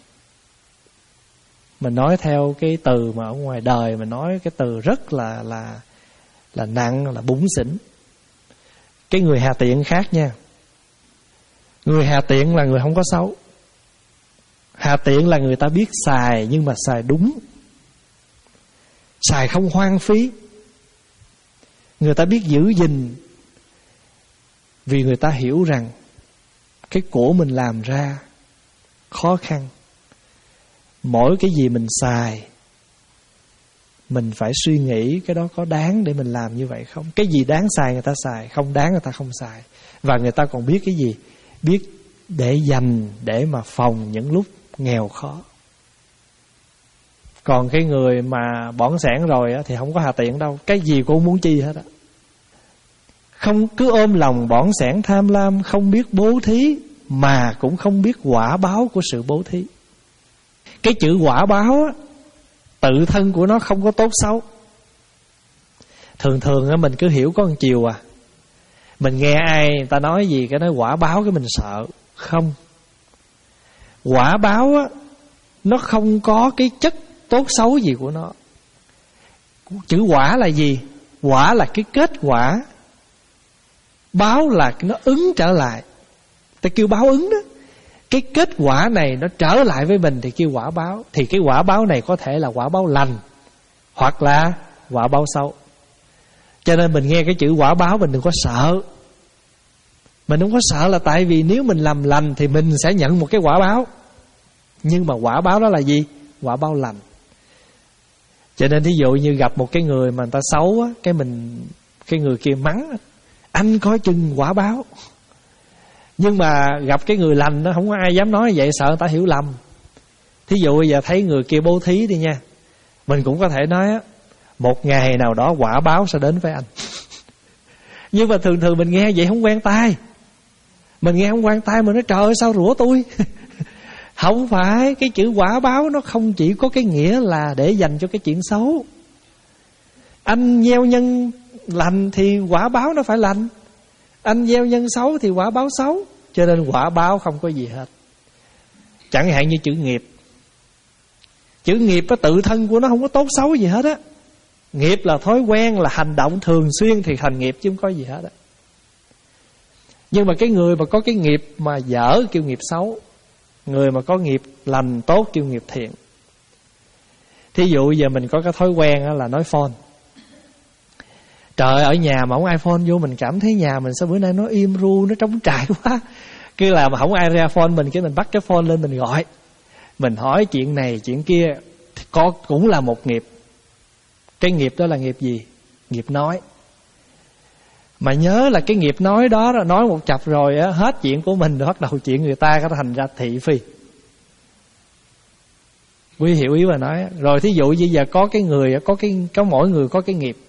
mình nói theo cái từ mà ở ngoài đời mình nói cái từ rất là là là nặng, là bủn xỉn. Cái người hà tiện khác nha. Người hà tiện là người không có xấu. Hà tiện là người ta biết xài nhưng mà xài đúng, xài không hoang phí. Người ta biết giữ gìn, vì người ta hiểu rằng cái của mình làm ra khó khăn. Mỗi cái gì mình xài, mình phải suy nghĩ cái đó có đáng để mình làm như vậy không. Cái gì đáng xài người ta xài, không đáng người ta không xài. Và người ta còn biết cái gì? Biết để dành, để mà phòng những lúc nghèo khó. Còn cái người mà bỏn sẻn rồi á, thì không có hà tiện đâu. Cái gì cũng muốn chi hết á. Không, cứ ôm lòng bỏn sẻn tham lam, không biết bố thí, mà cũng không biết quả báo của sự bố thí. Cái chữ quả báo á, tự thân của nó không có tốt xấu. Thường thường á, mình cứ hiểu có một chiều à. Mình nghe ai người ta nói gì cái nói quả báo cái mình sợ. Không. Quả báo á, nó không có cái chất tốt xấu gì của nó. Chữ quả là gì? Quả là cái kết quả, báo là nó ứng trở lại. Ta kêu báo ứng đó. Cái kết quả này nó trở lại với mình thì kêu quả báo. Thì cái quả báo này có thể là quả báo lành, hoặc là quả báo xấu. Cho nên mình nghe cái chữ quả báo mình đừng có sợ. Mình không có sợ là tại vì nếu mình làm lành thì mình sẽ nhận một cái quả báo. Nhưng mà quả báo đó là gì? Quả báo lành. Cho nên thí dụ như gặp một cái người mà người ta xấu á, cái mình cái người kia mắng, anh coi chừng quả báo. Nhưng mà gặp cái người lành nó không có ai dám nói vậy, sợ người ta hiểu lầm. Thí dụ bây giờ thấy người kia bố thí đi nha, mình cũng có thể nói á, một ngày nào đó quả báo sẽ đến với anh. Nhưng mà thường thường mình nghe vậy không quen tai. Mình nghe không quen tai, mình nói trời ơi sao rủa tôi. Không phải. Cái chữ quả báo nó không chỉ có cái nghĩa là để dành cho cái chuyện xấu. Anh gieo nhân lành thì quả báo nó phải lành, anh gieo nhân xấu thì quả báo xấu. Cho nên quả báo không có gì hết. Chẳng hạn như chữ nghiệp. Chữ nghiệp á, tự thân của nó không có tốt xấu gì hết á. Nghiệp là thói quen, là hành động thường xuyên thì thành nghiệp chứ không có gì hết á. Nhưng mà cái người mà có cái nghiệp mà dở kêu nghiệp xấu, người mà có nghiệp lành tốt kêu nghiệp thiện. Thí dụ giờ mình có cái thói quen là nói phone. Trời, ở nhà mà không ai phone vô, mình cảm thấy nhà mình sao bữa nay nó im ru, nó trống trải quá. Cứ là mà không ai ra phone mình, cái mình bắt cái phone lên mình gọi, mình hỏi chuyện này chuyện kia, thì có cũng là một nghiệp. Cái nghiệp đó là nghiệp gì? Nghiệp nói. Mà nhớ là cái nghiệp nói đó, nói một chập rồi á, hết chuyện của mình rồi bắt đầu chuyện người ta, có thành ra thị phi. Quý hiểu ý mà nói. Rồi thí dụ bây giờ có cái người, có cái có mỗi người có cái nghiệp.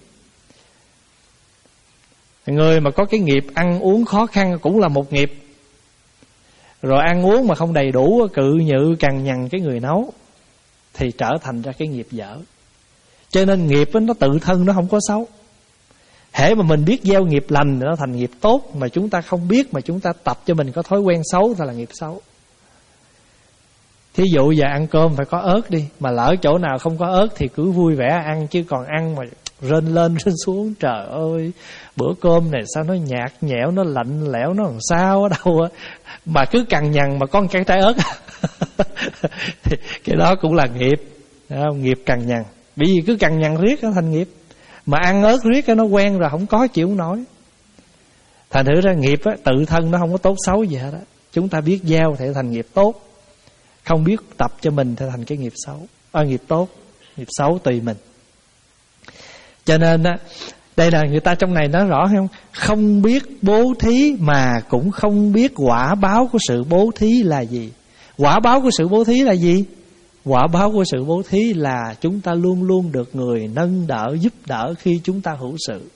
Người mà có cái nghiệp ăn uống khó khăn cũng là một nghiệp. Rồi ăn uống mà không đầy đủ, cự nhự cằn nhằn cái người nấu thì trở thành ra cái nghiệp dở. Cho nên nghiệp nó tự thân nó không có xấu. Hễ mà mình biết gieo nghiệp lành nó thành nghiệp tốt, mà chúng ta không biết mà chúng ta tập cho mình có thói quen xấu thì là nghiệp xấu. Thí dụ giờ ăn cơm phải có ớt đi, mà lỡ chỗ nào không có ớt thì cứ vui vẻ ăn, chứ còn ăn mà rên lên rên xuống, trời ơi bữa cơm này sao nó nhạt nhẽo, nó lạnh lẽo, nó làm sao ở đâu á, mà cứ cằn nhằn mà có một cái trái ớt. Thì cái đó cũng là nghiệp, nghiệp cằn nhằn. Bởi vì cứ cằn nhằn riết nó thành nghiệp. Mà ăn ớt riết nó quen rồi, không có chịu không nổi. Thành thử ra nghiệp á, tự thân nó không có tốt xấu gì hết á. Chúng ta biết gieo thì thành nghiệp tốt, không biết tập cho mình thì thành cái nghiệp xấu. À, nghiệp tốt, nghiệp xấu tùy mình. Cho nên á, Đây là người ta trong này nói rõ không? Không biết bố thí mà cũng không biết quả báo của sự bố thí là gì. Quả báo của sự bố thí là gì? Quả báo của sự bố thí là chúng ta luôn luôn được người nâng đỡ, giúp đỡ khi chúng ta hữu sự.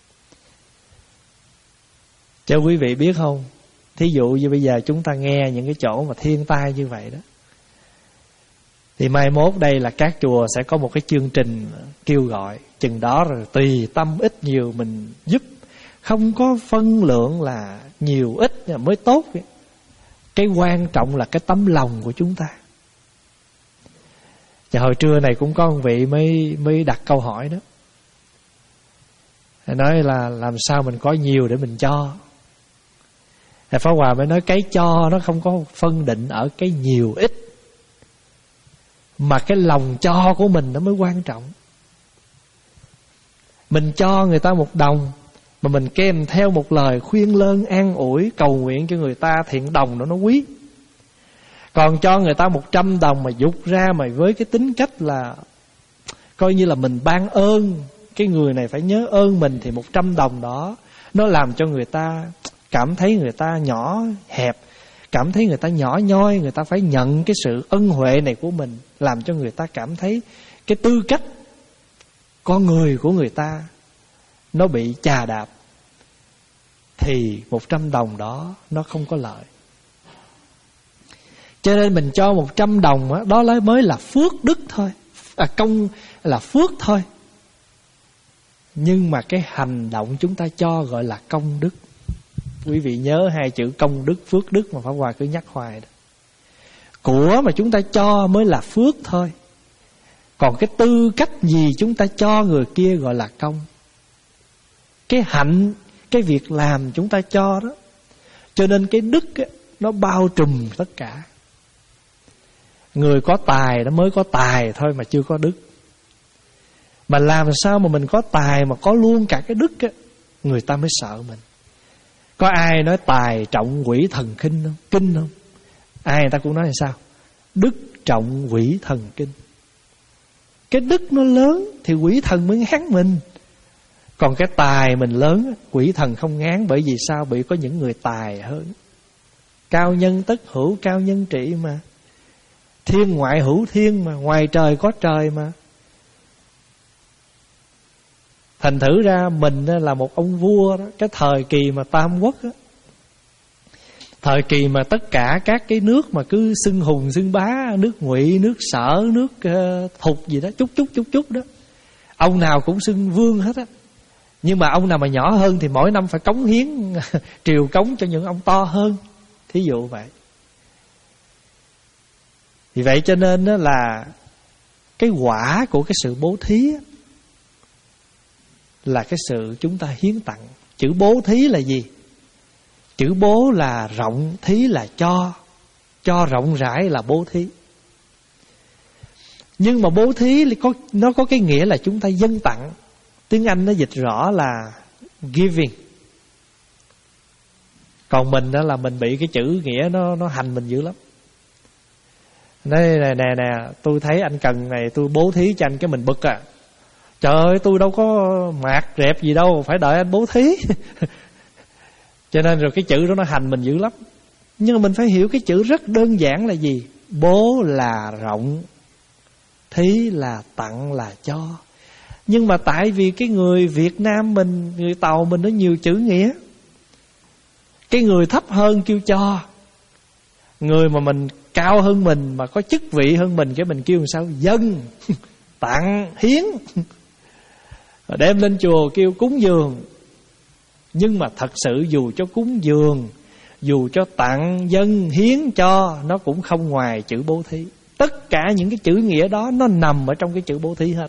Cho quý vị biết không, thí dụ như bây giờ chúng ta nghe những cái chỗ mà thiên tai như vậy đó, thì mai mốt đây là các chùa sẽ có một cái chương trình kêu gọi, chừng đó rồi tùy tâm ít nhiều mình giúp, không có phân lượng là nhiều ít mới tốt. Cái quan trọng là cái tấm lòng của chúng ta. Và hồi trưa này cũng có một vị mới mới đặt câu hỏi đó, nói là làm sao mình có nhiều để mình cho. Thầy Pháp Hòa mới nói cái cho nó không có phân định ở cái nhiều ít, mà cái lòng cho của mình nó mới quan trọng. Mình cho người ta một đồng mà mình kèm theo một lời khuyên lơn an ủi, cầu nguyện cho người ta, thiện đồng đó nó quý. Còn cho người ta một trăm đồng mà dục ra mà với cái tính cách là coi như là mình ban ơn, cái người này phải nhớ ơn mình, thì một trăm đồng đó nó làm cho người ta cảm thấy người ta nhỏ hẹp, cảm thấy người ta nhỏ nhoi, người ta phải nhận cái sự ân huệ này của mình, làm cho người ta cảm thấy cái tư cách con người của người ta nó bị chà đạp, thì một trăm đồng đó nó không có lợi. Cho nên mình cho một trăm đồng đó, đó mới là phước đức thôi, à, công là phước thôi. Nhưng mà cái hành động chúng ta cho gọi là công đức. Quý vị nhớ hai chữ công đức, phước đức mà Pháp Hòa cứ nhắc hoài đó. Của mà chúng ta cho mới là phước thôi. Còn cái tư cách gì chúng ta cho người kia gọi là công. Cái hạnh, cái việc làm chúng ta cho đó. Cho nên cái đức ấy, nó bao trùm tất cả. Người có tài nó mới có tài thôi mà chưa có đức. Mà làm sao mà mình có tài mà có luôn cả cái đức ấy, người ta mới sợ mình. Có ai nói tài trọng quỷ thần kinh không? Kinh không? Ai người ta cũng nói là sao? Đức trọng quỷ thần kinh. Cái đức nó lớn thì quỷ thần mới ngán mình. Còn cái tài mình lớn, quỷ thần không ngán. Bởi vì sao? Bởi có những người tài hơn. Cao nhân tất hữu cao nhân trị mà. Thiên ngoại hữu thiên mà. Ngoài trời có trời mà. Thành thử ra mình là một ông vua đó. Cái thời kỳ mà Tam Quốc đó, thời kỳ mà tất cả các cái nước mà cứ xưng hùng xưng bá, nước Ngụy, nước Sở, nước uh, Thục gì đó, chút chút chút chút đó, ông nào cũng xưng vương hết á. Nhưng mà ông nào mà nhỏ hơn thì mỗi năm phải cống hiến triều cống cho những ông to hơn. Thí dụ vậy. Vì vậy cho nên đó là cái quả của cái sự bố thí là cái sự chúng ta hiến tặng. Chữ bố thí là gì? Chữ bố là rộng, thí là cho. Cho rộng rãi là bố thí. Nhưng mà bố thí có, nó có cái nghĩa là chúng ta dâng tặng. Tiếng Anh nó dịch rõ là giving. Còn mình đó là mình bị cái chữ nghĩa nó, nó hành mình dữ lắm. Nói nè nè nè, tôi thấy anh cần này, tôi bố thí cho anh, cái mình bực à. Trời ơi, tôi đâu có mạt rẹp gì đâu, phải đợi anh bố thí. Cho nên rồi cái chữ đó nó hành mình dữ lắm. Nhưng mà mình phải hiểu cái chữ rất đơn giản là gì? Bố là rộng, thí là tặng là cho. Nhưng mà tại vì cái người Việt Nam mình, người Tàu mình nó nhiều chữ nghĩa. Cái người thấp hơn kêu cho, người mà mình cao hơn mình, mà có chức vị hơn mình, cái mình kêu làm sao? Dâng, tặng, hiến. Đem lên chùa kêu cúng dường. Nhưng mà thật sự dù cho cúng dường, dù cho tặng, dâng, hiến, cho, nó cũng không ngoài chữ bố thí. Tất cả những cái chữ nghĩa đó nó nằm ở trong cái chữ bố thí hết.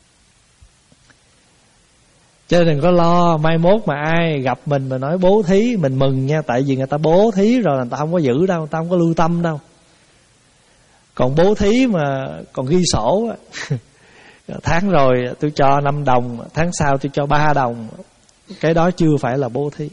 Cho nên đừng có lo mai mốt mà ai gặp mình mà nói bố thí, mình mừng nha. Tại vì người ta bố thí rồi, người ta không có giữ đâu, người ta không có lưu tâm đâu. Còn bố thí mà còn ghi sổ á. Tháng rồi tôi cho năm đồng, tháng sau tôi cho ba đồng, cái đó chưa phải là bố thí.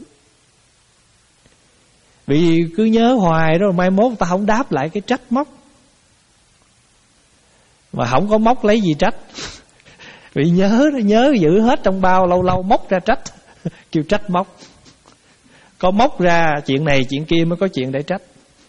Vì cứ nhớ hoài đó, mai mốt ta không đáp lại cái trách móc, mà không có móc lấy gì trách. Bị nhớ, nhớ giữ hết trong bao, lâu lâu móc ra trách. Kêu trách móc. Có móc ra chuyện này chuyện kia mới có chuyện để trách.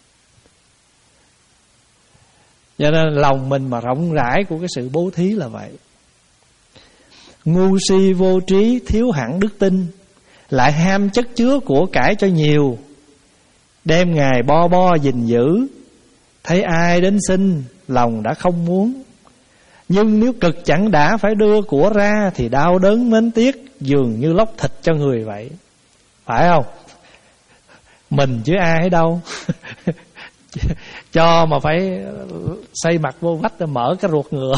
Cho nên lòng mình mà rộng rãi của cái sự bố thí là vậy. Ngu si vô trí, thiếu hẳn đức tin, lại ham chất chứa của cải cho nhiều, đem Ngài bo bo gìn giữ. Thấy ai đến xin, lòng đã không muốn, nhưng nếu cực chẳng đã phải đưa của ra, thì đau đớn mến tiếc, dường như lóc thịt cho người vậy. Phải không? Mình chứ ai đâu. Cho mà phải xây mặt vô vách rồi mở cái ruột ngựa.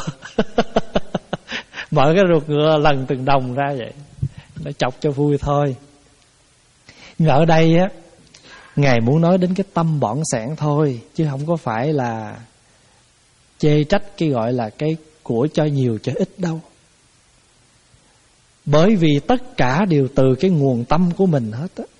Mở cái ruột ngựa lần từng đồng ra vậy, để chọc cho vui thôi. Nhưng ở đây á, Ngài muốn nói đến cái tâm bỏn sẻn thôi, chứ không có phải là chê trách cái gọi là cái của cho nhiều cho ít đâu. Bởi vì tất cả đều từ cái nguồn tâm của mình hết á.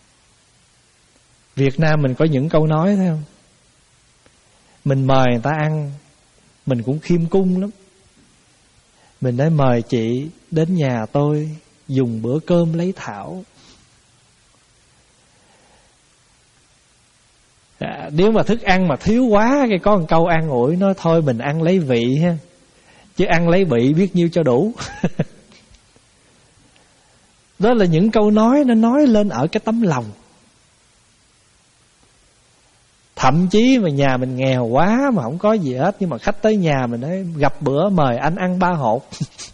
Việt Nam mình có những câu nói thấy không? Mình mời người ta ăn, mình cũng khiêm cung lắm. Mình nói mời chị đến nhà tôi dùng bữa cơm lấy thảo. À, nếu mà thức ăn mà thiếu quá, cái có một câu an ủi nói thôi mình ăn lấy vị ha, chứ ăn lấy vị biết nhiêu cho đủ. Đó là những câu nói nó nói lên ở cái tấm lòng. Thậm chí mà nhà mình nghèo quá mà không có gì hết, nhưng mà khách tới nhà mình nói gặp bữa mời anh ăn ba hột.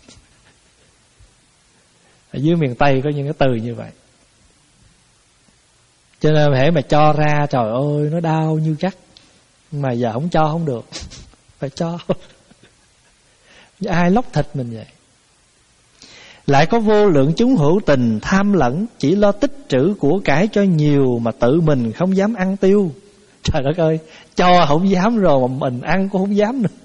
Ở dưới miền Tây có những cái từ như vậy. Cho nên hễ mà cho ra, trời ơi nó đau như cắt. Mà giờ không cho không được, phải cho. Ai lóc thịt mình vậy? Lại có vô lượng chúng hữu tình tham lẫn, chỉ lo tích trữ của cải cho nhiều mà tự mình không dám ăn tiêu. Trời đất ơi, cho không dám rồi mà mình ăn cũng không dám nữa.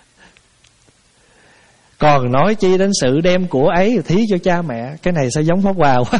Còn nói chi đến sự đem của ấy thí cho cha mẹ. Cái này sao giống Pháp Hòa quá.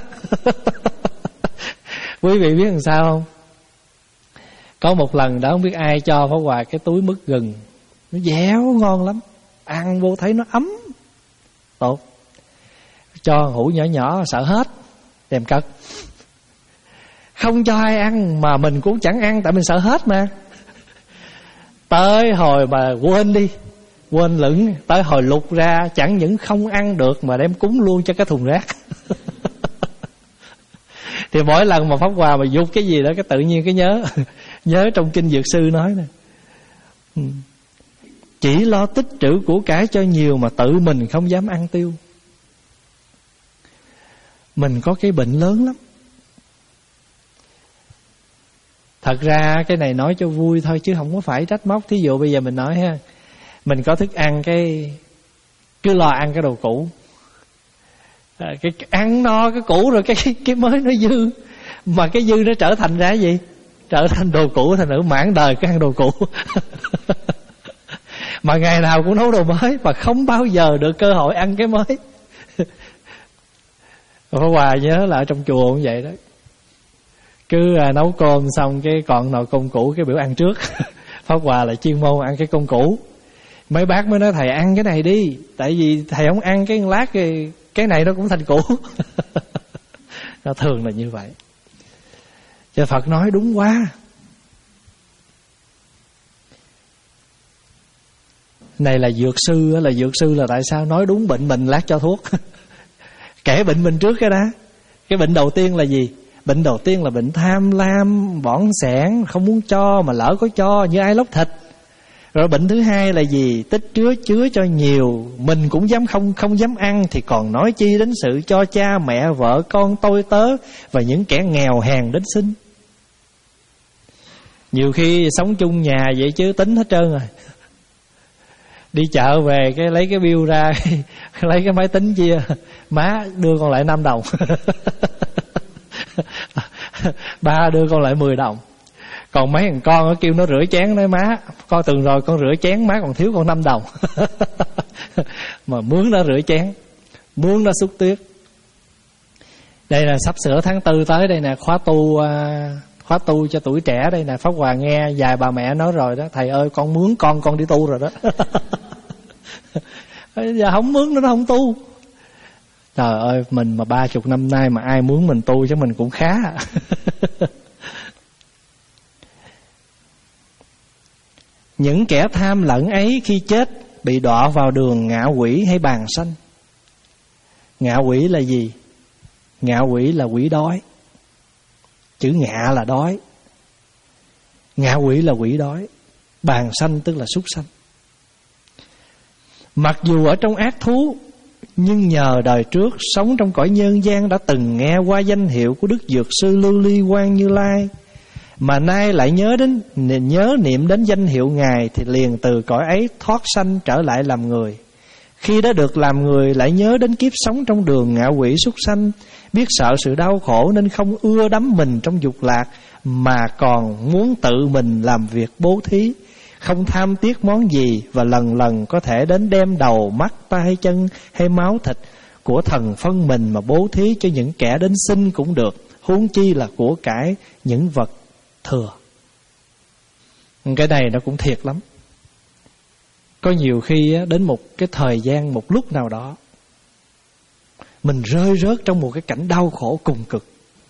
Quý vị biết làm sao không? Có một lần đó không biết ai cho Pháp Hòa cái túi mứt gừng. Nó dẻo ngon lắm, ăn vô thấy nó ấm, tốt. Cho hũ nhỏ nhỏ sợ hết, đem cất. Không cho ai ăn mà mình cũng chẳng ăn, tại mình sợ hết mà. Tới hồi mà quên đi, quên lửng, tới hồi lục ra chẳng những không ăn được mà đem cúng luôn cho cái thùng rác. Thì mỗi lần mà Pháp Hòa mà dục cái gì đó, cái tự nhiên cái nhớ. Nhớ trong kinh Dược Sư nói nè, chỉ lo tích trữ của cải cho nhiều mà tự mình không dám ăn tiêu. Mình có cái bệnh lớn lắm. Thật ra cái này nói cho vui thôi chứ không có phải trách móc. Thí dụ bây giờ mình nói ha, mình có thức ăn cái cứ lo ăn cái đồ cũ, à, cái, cái ăn no cái cũ rồi cái, cái cái mới nó dư, mà cái dư nó trở thành ra gì? Trở thành đồ cũ, thành nữ mãn đời cái ăn đồ cũ. Mà ngày nào cũng nấu đồ mới, mà không bao giờ được cơ hội ăn cái mới. Pháp Hòa nhớ là ở trong chùa cũng vậy đó. Cứ à, nấu cơm xong cái còn nồi cơm cũ, cái biểu ăn trước. Pháp Hòa là chuyên môn ăn cái cơm cũ. Mấy bác mới nói thầy ăn cái này đi, tại vì thầy không ăn cái lát cái, cái này nó cũng thành cũ. Nó thường là như vậy. Cho Phật nói đúng quá. Này là dược sư, là dược sư là tại sao nói đúng bệnh mình lát cho thuốc. Kể bệnh mình trước cái đó. Cái bệnh đầu tiên là gì? Bệnh đầu tiên là bệnh tham lam, bỏn sẻn, không muốn cho mà lỡ có cho như ai lóc thịt. Rồi bệnh thứ hai là gì? Tích chứa chứa cho nhiều, mình cũng dám không không dám ăn, thì còn nói chi đến sự cho cha mẹ vợ con tôi tớ và những kẻ nghèo hèn đến xin. Nhiều khi sống chung nhà vậy chứ tính hết trơn rồi. Đi chợ về cái lấy cái bill ra, lấy cái máy tính chia, má đưa con lại năm đồng. Ba đưa con lại mười đồng. Còn mấy thằng con nó kêu nó rửa chén, nói má con từng rồi con rửa chén, má còn thiếu con năm đồng. Mà mướn nó rửa chén, mướn nó xúc tuyết. Đây là sắp sửa tháng tư tới đây nè, khóa tu khóa tu cho tuổi trẻ đây nè. Pháp Hòa nghe vài bà mẹ nói rồi đó, thầy ơi con mướn con con đi tu rồi đó. Giờ không mướn nữa, nó không tu. Trời ơi, mình mà ba chục năm nay mà ai mướn mình tu chứ mình cũng khá. Những kẻ tham lẫn ấy khi chết bị đọa vào đường ngạ quỷ hay bàn sanh. Ngạ quỷ là gì? Ngạ quỷ là quỷ đói. Chữ ngạ là đói. Ngạ quỷ là quỷ đói. Bàn sanh tức là súc sanh. Mặc dù ở trong ác thú, nhưng nhờ đời trước sống trong cõi nhân gian đã từng nghe qua danh hiệu của Đức Dược Sư Lưu Ly Quang Như Lai, mà nay lại nhớ đến nhớ niệm đến danh hiệu Ngài, thì liền từ cõi ấy thoát sanh trở lại làm người. Khi đã được làm người lại nhớ đến kiếp sống trong đường ngạ quỷ súc sanh, biết sợ sự đau khổ nên không ưa đắm mình trong dục lạc, mà còn muốn tự mình làm việc bố thí, không tham tiếc món gì, và lần lần có thể đến đem đầu, mắt, tay, chân hay máu thịt của thần phân mình mà bố thí cho những kẻ đến xin cũng được, huống chi là của cải những vật thừa. Cái này nó cũng thiệt lắm. Có nhiều khi đến một cái thời gian, một lúc nào đó, mình rơi rớt trong một cái cảnh đau khổ cùng cực.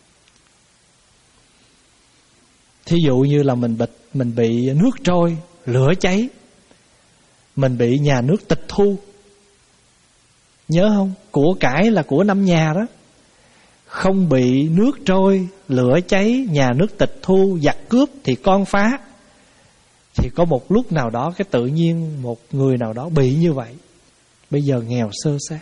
Thí dụ như là mình bị, mình bị nước trôi, lửa cháy, mình bị nhà nước tịch thu. Nhớ không? Của cải là của năm nhà đó. Không bị nước trôi, lửa cháy, nhà nước tịch thu, giặc cướp thì con phá. Thì có một lúc nào đó cái tự nhiên một người nào đó bị như vậy, bây giờ nghèo sơ sát.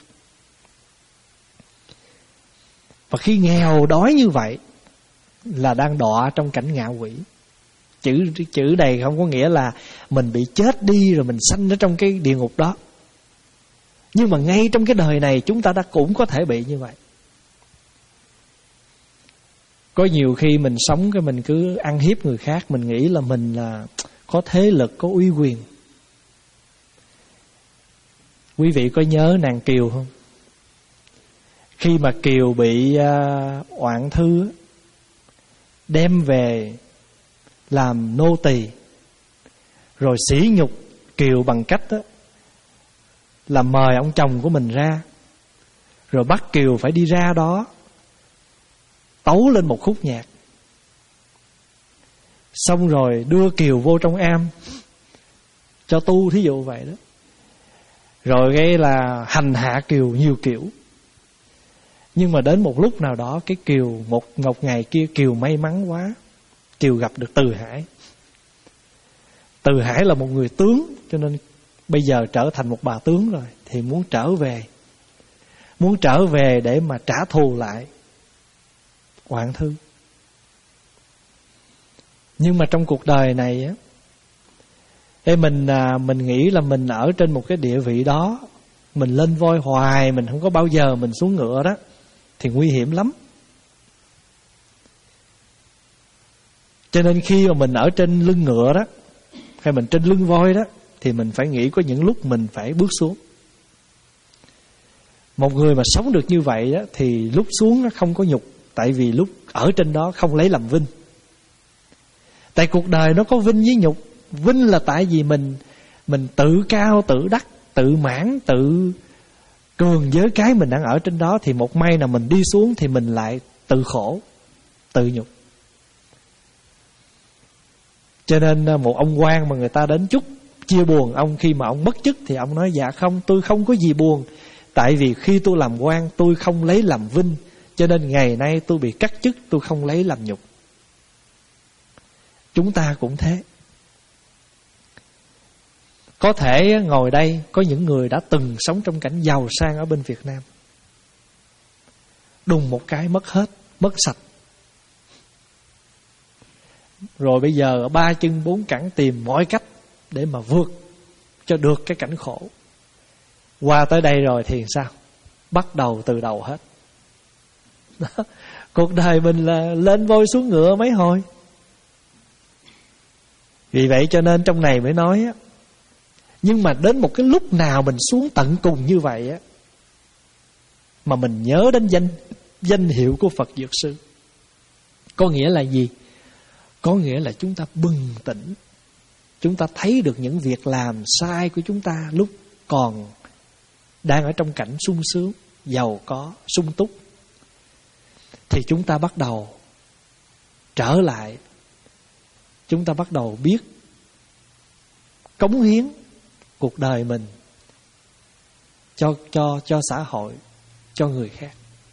Và khi nghèo đói như vậy là đang đọa trong cảnh ngạ quỷ. Chữ chữ này không có nghĩa là mình bị chết đi rồi mình sanh ở trong cái địa ngục đó. Nhưng mà ngay trong cái đời này chúng ta đã cũng có thể bị như vậy. Có nhiều khi mình sống cái mình cứ ăn hiếp người khác, mình nghĩ là mình là có thế lực, có uy quyền. Quý vị có nhớ nàng Kiều không? Khi mà Kiều bị uh, oạn thư đem về làm nô tỳ, rồi sỉ nhục Kiều bằng cách đó, là mời ông chồng của mình ra, rồi bắt Kiều phải đi ra đó tấu lên một khúc nhạc, xong rồi đưa Kiều vô trong am cho tu, thí dụ vậy đó. Rồi cái là hành hạ Kiều nhiều kiểu. Nhưng mà đến một lúc nào đó, cái Kiều một, một ngày kia Kiều may mắn quá, Kiều gặp được Từ Hải. Từ Hải là một người tướng, cho nên bây giờ trở thành một bà tướng rồi, thì muốn trở về, muốn trở về để mà trả thù lại oạn thư. Nhưng mà trong cuộc đời này á, ê, mình à, mình nghĩ là mình ở trên một cái địa vị đó, mình lên voi hoài, mình không có bao giờ mình xuống ngựa đó, thì nguy hiểm lắm. Cho nên khi mà mình ở trên lưng ngựa đó, hay mình trên lưng voi đó, thì mình phải nghĩ có những lúc mình phải bước xuống. Một người mà sống được như vậy đó, thì lúc xuống nó không có nhục, tại vì lúc ở trên đó không lấy làm vinh. Tại cuộc đời nó có vinh với nhục. Vinh là tại vì mình mình tự cao, tự đắc, tự mãn, tự cường với cái mình đang ở trên đó, thì một may nào mình đi xuống thì mình lại tự khổ, tự nhục. Cho nên một ông quan mà người ta đến chúc chia buồn ông khi mà ông mất chức, thì ông nói dạ không, tôi không có gì buồn, tại vì khi tôi làm quan tôi không lấy làm vinh, cho nên ngày nay tôi bị cắt chức, tôi không lấy làm nhục. Chúng ta cũng thế. Có thể ngồi đây có những người đã từng sống trong cảnh giàu sang ở bên Việt Nam, đùng một cái mất hết, mất sạch. Rồi bây giờ ở ba chân bốn cẳng tìm mọi cách để mà vượt cho được cái cảnh khổ. Qua tới đây rồi thì sao? Bắt đầu từ đầu hết. Đó. Cuộc đời mình là lên voi xuống ngựa mấy hồi. Vì vậy cho nên trong này mới nói á, nhưng mà đến một cái lúc nào mình xuống tận cùng như vậy á, mà mình nhớ đến danh danh hiệu của Phật Dược Sư, có nghĩa là gì? Có nghĩa là chúng ta bừng tỉnh, chúng ta thấy được những việc làm sai của chúng ta lúc còn đang ở trong cảnh sung sướng, giàu có, sung túc, thì chúng ta bắt đầu trở lại. Chúng ta bắt đầu biết cống hiến cuộc đời mình cho cho cho xã hội, cho người khác.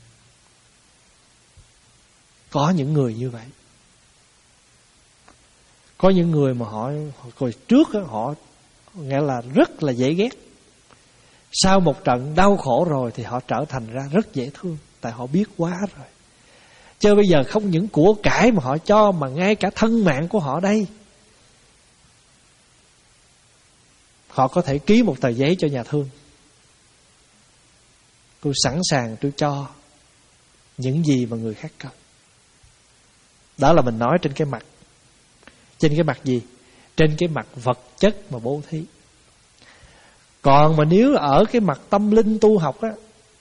Có những người như vậy. Có những người mà họ hồi trước đó, họ nghĩa là rất là dễ ghét. Sau một trận đau khổ rồi thì họ trở thành ra rất dễ thương, tại họ biết quá rồi. Chứ bây giờ không những của cải mà họ cho, mà ngay cả thân mạng của họ đây. Họ có thể ký một tờ giấy cho nhà thương: tôi sẵn sàng tôi cho những gì mà người khác cần. Đó là mình nói trên cái mặt. Trên cái mặt gì? Trên cái mặt vật chất mà bố thí. Còn mà nếu ở cái mặt tâm linh tu học á,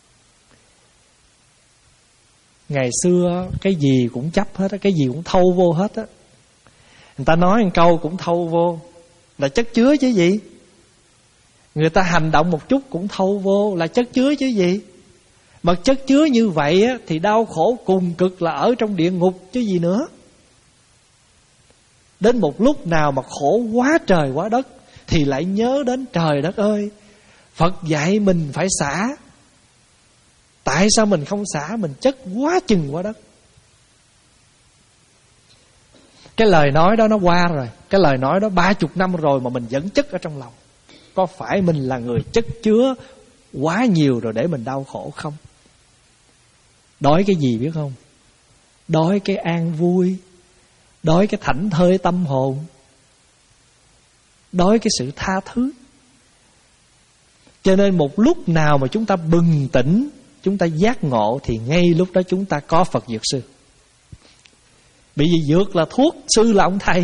ngày xưa cái gì cũng chấp hết á, cái gì cũng thâu vô hết á. Người ta nói một câu cũng thâu vô, là chất chứa chứ gì. Người ta hành động một chút cũng thâu vô, là chất chứa chứ gì. Mà chất chứa như vậy á, thì đau khổ cùng cực là ở trong địa ngục chứ gì nữa. Đến một lúc nào mà khổ quá trời quá đất thì lại nhớ đến trời đất ơi, Phật dạy mình phải xả. Tại sao mình không xả? Mình chất quá chừng quá đất. Cái lời nói đó nó qua rồi. Cái lời nói đó ba chục năm rồi mà mình vẫn chất ở trong lòng. Có phải mình là người chất chứa quá nhiều rồi để mình đau khổ không? Đói cái gì biết không? Đói cái an vui, đói cái thảnh thơi tâm hồn, đói cái sự tha thứ. Cho nên một lúc nào mà chúng ta bừng tỉnh, chúng ta giác ngộ, thì ngay lúc đó chúng ta có Phật Dược Sư. Bởi vì dược là thuốc, sư là ông thầy.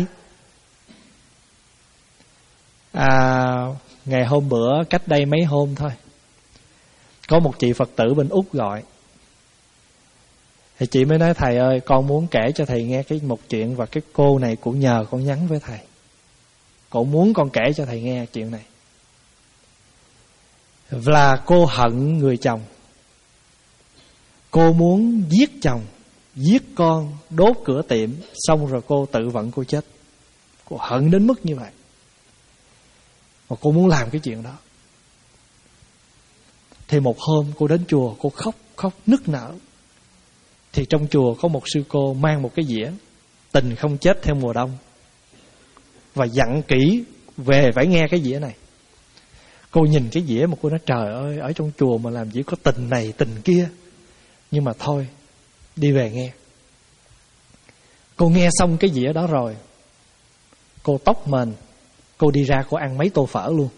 À, ngày hôm bữa, cách đây mấy hôm thôi, có một chị Phật tử bên Úc gọi. Thì chị mới nói: thầy ơi, con muốn kể cho thầy nghe cái một chuyện, và cái cô này cũng nhờ con nhắn với thầy. Cô muốn con kể cho thầy nghe chuyện này. Là cô hận người chồng. Cô muốn giết chồng, giết con, đốt cửa tiệm, xong rồi cô tự vận cô chết. Cô hận đến mức như vậy. Mà cô muốn làm cái chuyện đó. Thì một hôm cô đến chùa, cô khóc, khóc nức nở. Thì trong chùa có một sư cô mang một cái dĩa Tình Không Chết Theo Mùa Đông, và dặn kỹ về phải nghe cái dĩa này. Cô nhìn cái dĩa mà cô nói: trời ơi, ở trong chùa mà làm gì có tình này tình kia. Nhưng mà thôi, đi về nghe. Cô nghe xong cái dĩa đó rồi, cô tóc mền, cô đi ra cô ăn mấy tô phở luôn.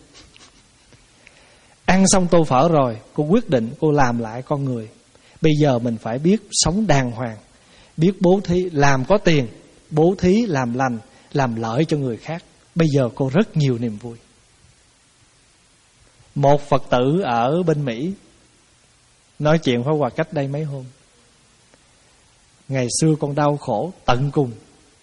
Ăn xong tô phở rồi, cô quyết định cô làm lại con người. Bây giờ mình phải biết sống đàng hoàng, biết bố thí, làm có tiền, bố thí, làm lành, làm lợi cho người khác. Bây giờ cô rất nhiều niềm vui. Một Phật tử ở bên Mỹ nói chuyện với Hòa cách đây mấy hôm: ngày xưa con đau khổ tận cùng,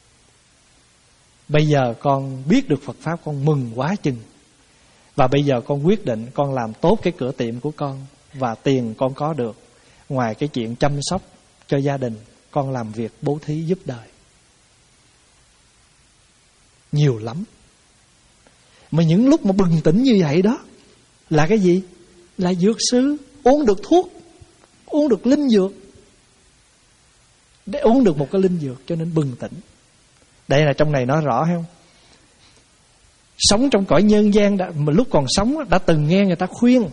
bây giờ con biết được Phật Pháp, con mừng quá chừng. Và bây giờ con quyết định con làm tốt cái cửa tiệm của con, và tiền con có được, ngoài cái chuyện chăm sóc cho gia đình, con làm việc bố thí giúp đời. Nhiều lắm. Mà những lúc mà bừng tỉnh như vậy đó là cái gì? Là dược sư. Uống được thuốc, uống được linh dược. Để uống được một cái linh dược cho nên bừng tỉnh. Đây là trong này nói rõ hay không? Sống trong cõi nhân gian đã, mà lúc còn sống đã từng nghe người ta khuyên.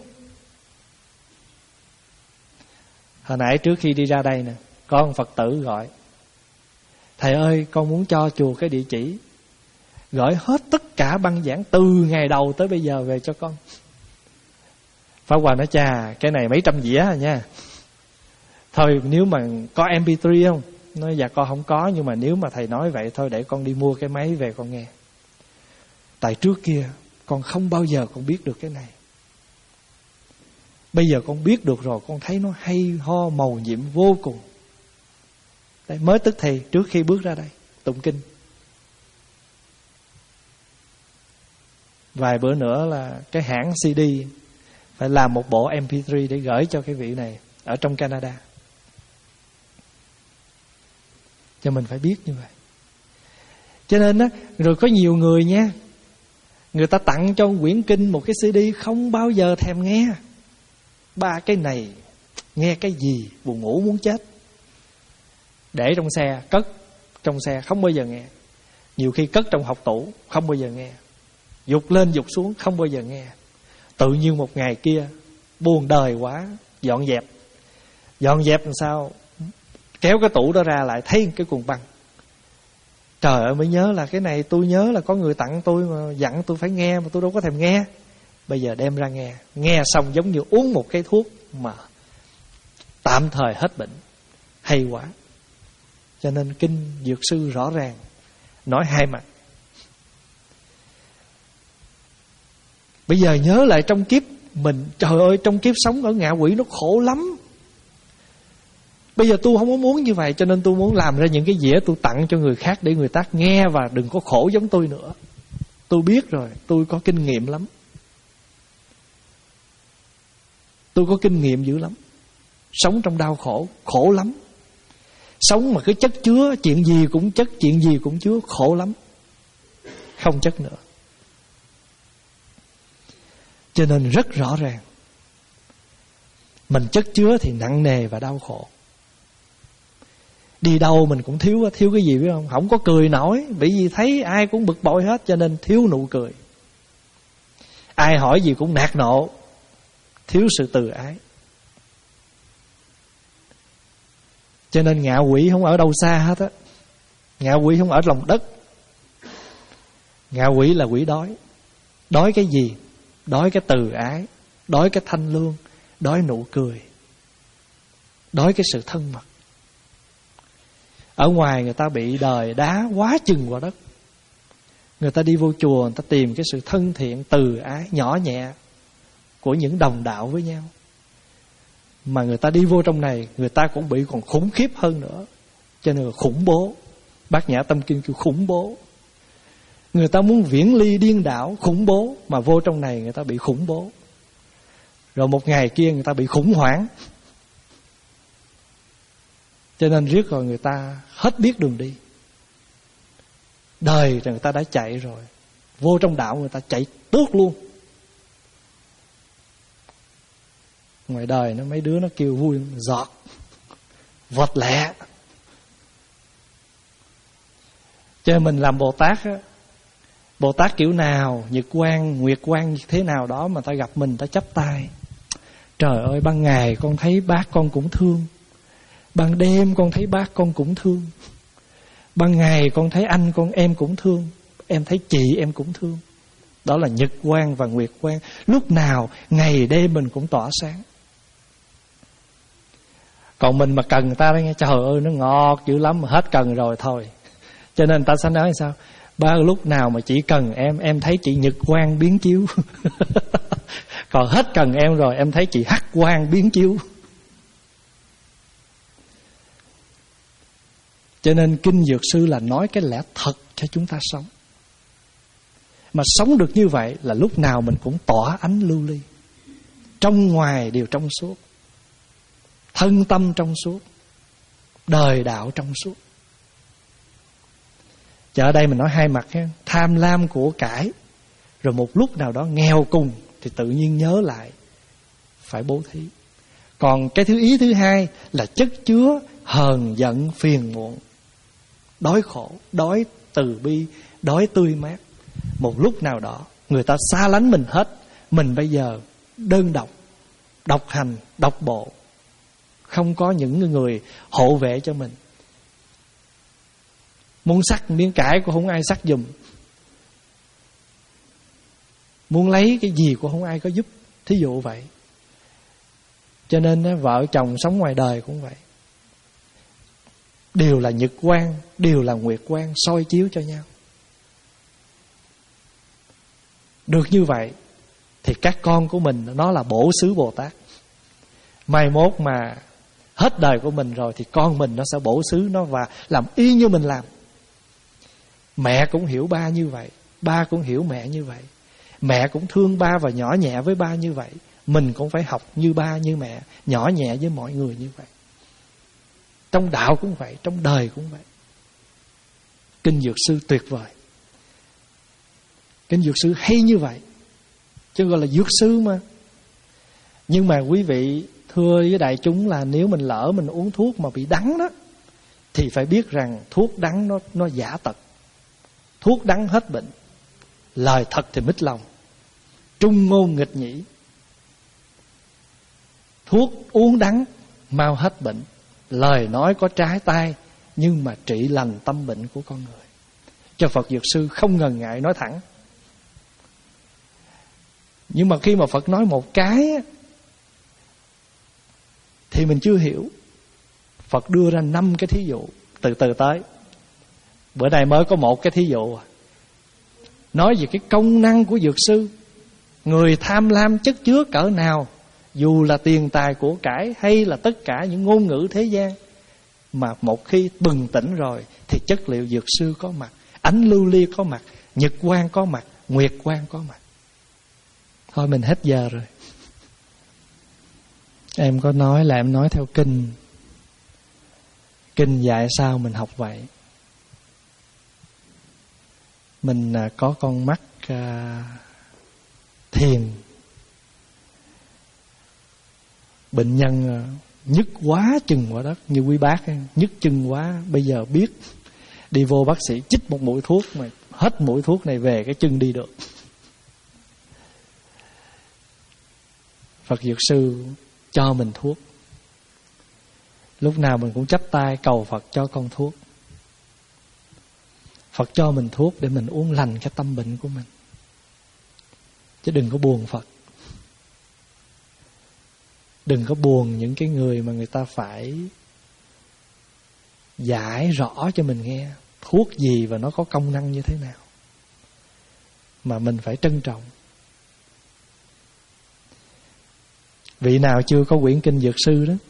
Hồi nãy trước khi đi ra đây nè, có ông Phật tử gọi: thầy ơi, con muốn cho chùa cái địa chỉ, gửi hết tất cả băng giảng từ ngày đầu tới bây giờ về cho con. Pháp Hòa nói: chà, cái này mấy trăm dĩa à nha. Thôi nếu mà có em pê ba không? Nói: dạ con không có, nhưng mà nếu mà thầy nói vậy thôi để con đi mua cái máy về con nghe. Tại trước kia con không bao giờ con biết được cái này. Bây giờ con biết được rồi, con thấy nó hay ho mầu nhiệm vô cùng. Đây, mới tức thì trước khi bước ra đây tụng kinh. Vài bữa nữa là cái hãng xê đê phải làm một bộ em pê ba để gửi cho cái vị này ở trong Canada. Cho mình phải biết như vậy. Cho nên á, rồi có nhiều người nha, người ta tặng cho quyển kinh một cái xê đê không bao giờ thèm nghe. Ba cái này nghe cái gì buồn ngủ muốn chết. Để trong xe, cất trong xe không bao giờ nghe. Nhiều khi cất trong học tủ không bao giờ nghe. Dục lên dục xuống không bao giờ nghe. Tự nhiên một ngày kia buồn đời quá, dọn dẹp. Dọn dẹp làm sao, kéo cái tủ đó ra lại thấy cái cuồng băng. Trời ơi, mới nhớ là cái này tôi nhớ là có người tặng tôi mà dặn tôi phải nghe mà tôi đâu có thèm nghe. Bây giờ đem ra nghe. Nghe xong giống như uống một cái thuốc mà tạm thời hết bệnh. Hay quá. Cho nên kinh Dược Sư rõ ràng nói hai mặt. Bây giờ nhớ lại trong kiếp mình, trời ơi, trong kiếp sống ở ngạ quỷ nó khổ lắm. Bây giờ tôi không có muốn như vậy, cho nên tôi muốn làm ra những cái dĩa tôi tặng cho người khác để người ta nghe và đừng có khổ giống tôi nữa. Tôi biết rồi, tôi có kinh nghiệm lắm. Tôi có kinh nghiệm dữ lắm. Sống trong đau khổ, khổ lắm. Sống mà cứ chất chứa, chuyện gì cũng chất, chuyện gì cũng chứa, khổ lắm. Không chất nữa. Cho nên rất rõ ràng, mình chất chứa thì nặng nề và đau khổ. Đi đâu mình cũng thiếu, thiếu cái gì biết không? Không có cười nổi, bởi vì thấy ai cũng bực bội hết, cho nên thiếu nụ cười. Ai hỏi gì cũng nạt nộ, thiếu sự từ ái. Cho nên ngạ quỷ không ở đâu xa hết á. Ngạ quỷ không ở lòng đất. Ngạ quỷ là quỷ đói. Đói cái gì? Đói cái từ ái, đói cái thanh lương, đói nụ cười, đói cái sự thân mật. Ở ngoài người ta bị đời đá quá chừng vào đất. Người ta đi vô chùa, người ta tìm cái sự thân thiện, từ ái, nhỏ nhẹ của những đồng đạo với nhau. Mà người ta đi vô trong này, người ta cũng bị còn khủng khiếp hơn nữa. Cho nên là khủng bố. Bát Nhã Tâm Kinh kêu khủng bố. Người ta muốn viễn ly điên đảo, khủng bố. Mà vô trong này người ta bị khủng bố. Rồi một ngày kia người ta bị khủng hoảng. Cho nên riết rồi người ta hết biết đường đi. Đời rồi người ta đã chạy rồi. Vô trong đạo người ta chạy tuốt luôn. Ngoài đời nó mấy đứa nó kêu vui, giọt, vật lẹ. Cho nên mình làm Bồ Tát á, Bồ Tát kiểu nào, Nhật Quang, Nguyệt Quang thế nào đó mà ta gặp mình ta chắp tay. Trời ơi, ban ngày con thấy bác con cũng thương, ban đêm con thấy bác con cũng thương, ban ngày con thấy anh con em cũng thương, em thấy chị em cũng thương. Đó là Nhật Quang và Nguyệt Quang. Lúc nào ngày đêm mình cũng tỏa sáng. Còn mình mà cần người ta đó nghe, trời ơi nó ngọt dữ lắm mà hết cần rồi thôi. Cho nên người ta sẽ nói sao? Ba lúc nào mà chỉ cần em, em thấy chị Nhật Quang biến chiếu. Còn hết cần em rồi, em thấy chị Hắc Quang biến chiếu. Cho nên Kinh Dược Sư là nói cái lẽ thật cho chúng ta sống. Mà sống được như vậy là lúc nào mình cũng tỏa ánh lưu ly. Trong ngoài đều trong suốt. Thân tâm trong suốt. Đời đạo trong suốt. Chứ ở đây mình nói hai mặt ha. Tham lam của cải, rồi một lúc nào đó nghèo cùng thì tự nhiên nhớ lại phải bố thí. Còn cái thứ ý thứ hai là chất chứa hờn giận phiền muộn, đói khổ, đói từ bi, đói tươi mát. Một lúc nào đó người ta xa lánh mình hết, mình bây giờ đơn độc, độc hành, độc bộ, không có những người hộ vệ cho mình. Muốn sắc miếng cải cũng không ai sắc giùm, muốn lấy cái gì cũng không ai có giúp. Thí dụ vậy. Cho nên vợ chồng sống ngoài đời cũng vậy. Đều là Nhật Quang, đều là Nguyệt Quang soi chiếu cho nhau. Được như vậy thì các con của mình nó là bổ xứ Bồ Tát. Mai mốt mà hết đời của mình rồi thì con mình nó sẽ bổ xứ nó và làm y như mình làm. Mẹ cũng hiểu ba như vậy, ba cũng hiểu mẹ như vậy. Mẹ cũng thương ba và nhỏ nhẹ với ba như vậy. mình cũng phải học như ba như mẹ, nhỏ nhẹ với mọi người như vậy. Trong đạo cũng vậy, trong đời cũng vậy. Kinh Dược Sư tuyệt vời. Kinh Dược Sư hay như vậy, chứ gọi là dược sư mà. Nhưng mà quý vị thưa với đại chúng là nếu mình lỡ mình uống thuốc mà bị đắng đó, thì phải biết rằng thuốc đắng nó, nó giả tật. Thuốc đắng hết bệnh, lời thật thì mít lòng, trung ngôn nghịch nhĩ. Thuốc uống đắng mau hết bệnh, lời nói có trái tai, nhưng mà trị lành tâm bệnh của con người. Cho Phật Dược Sư không ngần ngại nói thẳng. Nhưng mà khi mà Phật nói một cái thì mình chưa hiểu. Phật đưa ra năm cái thí dụ, từ từ tới. Bữa nay mới có một cái thí dụ, nói về cái công năng của dược sư. Người tham lam chất chứa cỡ nào, dù là tiền tài của cải hay là tất cả những ngôn ngữ thế gian, mà một khi bừng tỉnh rồi thì chất liệu dược sư có mặt, ánh lưu ly có mặt, nhật quang có mặt, nguyệt quang có mặt. Thôi mình hết giờ rồi. Em có nói là em nói theo kinh. Kinh dạy sao mình học vậy. Mình có con mắt à, thiền. Bệnh nhân nhức quá chừng quá đất, như quý bác ấy, nhức chân quá. Bây giờ biết đi vô bác sĩ chích một mũi thuốc, mà hết mũi thuốc này về cái chân đi được. Phật Dược Sư cho mình thuốc, lúc nào mình cũng chắp tay cầu Phật cho con thuốc. Phật cho mình thuốc để mình uống lành cái tâm bệnh của mình, chứ đừng có buồn Phật. Đừng có buồn những cái người mà người ta phải giải rõ cho mình nghe thuốc gì và nó có công năng như thế nào, mà mình phải trân trọng. Vị nào chưa có quyển kinh Dược Sư đó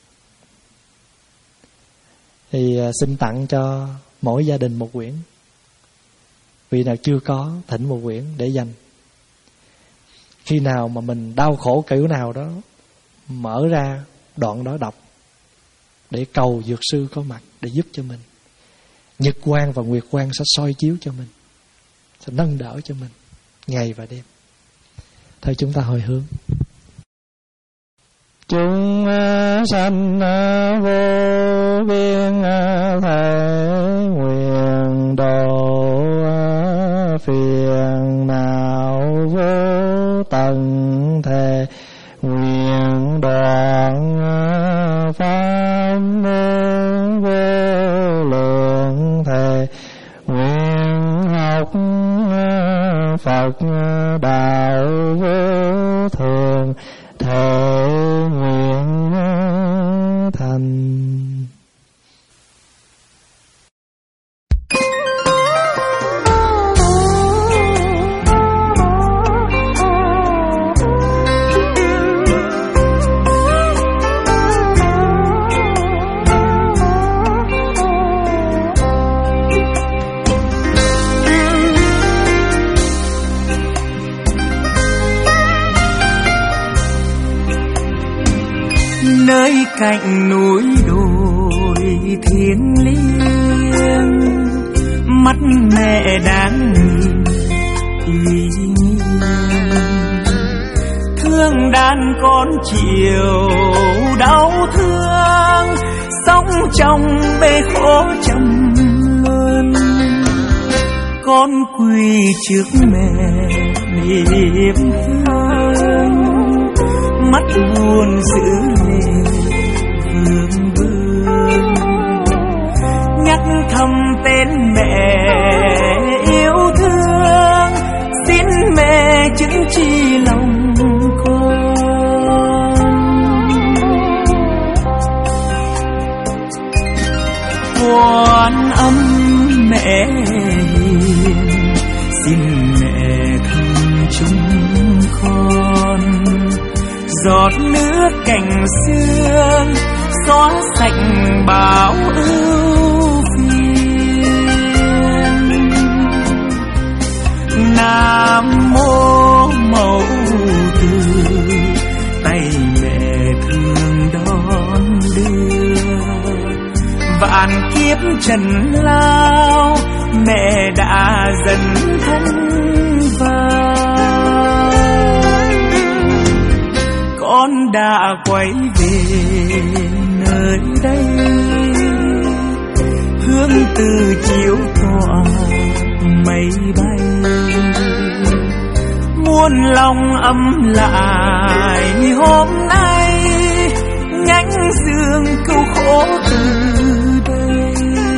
thì xin tặng cho mỗi gia đình một quyển. Vị nào chưa có, thỉnh một quyển để dành. Khi nào mà mình đau khổ kiểu nào đó, mở ra đoạn đó đọc, để cầu Dược Sư có mặt để giúp cho mình. Nhật quang và nguyệt quang sẽ soi chiếu cho mình, sẽ nâng đỡ cho mình ngày và đêm. Thôi chúng ta hồi hướng. Chúng sanh vô biên thể nguyện độ phiền não vô tận thể nguyện đoạn pháp môn vô lượng thể nguyện học Phật đạo vô thường thể nguyện thành. Nơi cạnh núi đồi thiêng liêng, mắt mẹ đáng nhìn uy nghiêm, thương đàn con chiều đau thương, sống trong bể khổ trầm luân. Con quỳ trước mẹ niệm hương, mắt buồn giữ lệ vương vương, nhắc thầm tên mẹ yêu thương, xin mẹ chứng chi lòng con. Quan âm mẹ hiền, xin mẹ thương chúng con. Giọt nước cành sương xóa sạch bao ưu phiền. Nam mô Mẫu Từ kiếp trần lao, mẹ đã dần thân vào. Con đã quay về nơi đây, hướng từ chiếu tỏa mây bay, muôn lòng ấm lại hôm nay, nhánh dương cứu khổ từ đây.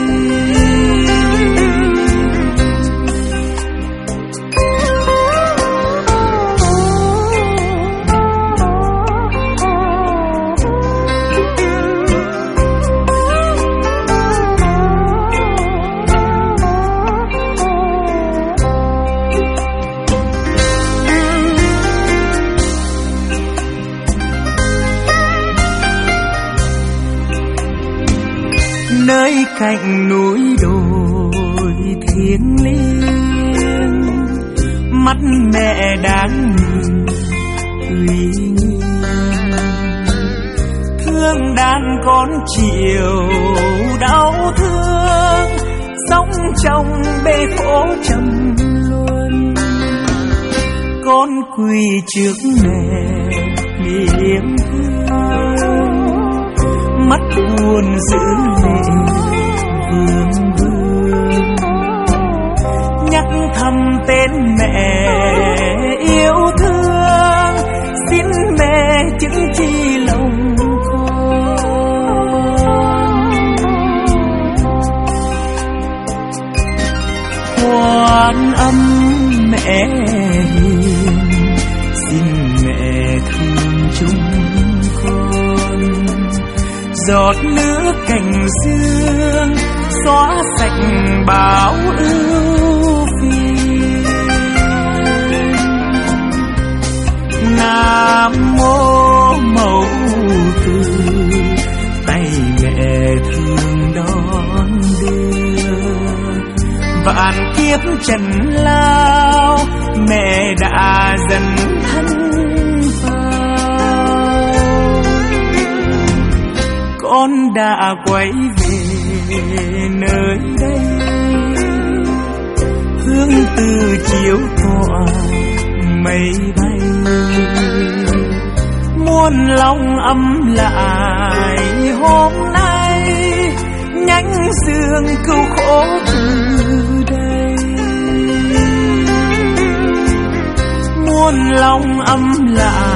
Nơi cạnh núi đồi thiêng liêng, mắt mẹ đáng nhìn uy nghiêm, thương đàn con chịu đau thương, sống trong bể khổ trầm luân. Con quỳ trước mẹ niềm thương, mắt buồn giữ lệ vương vương, nhắc thầm tên mẹ yêu thương, xin mẹ chứng chi lòng con. Quan âm mẹ hiền, xin mẹ thương chúng con, giọt nước cành dương xóa sạch bao ưu phiền. Nam mô mẫu từ, tay mẹ thương đón đưa, vạn kiếp trần lao, mẹ đã dần thân vào. Con đã quay về nơi đây, hướng từ chiếu tỏa mây bay, muôn lòng ấm lại hôm nay, nhánh dương cứu khổ từ đây. Muôn lòng ấm lại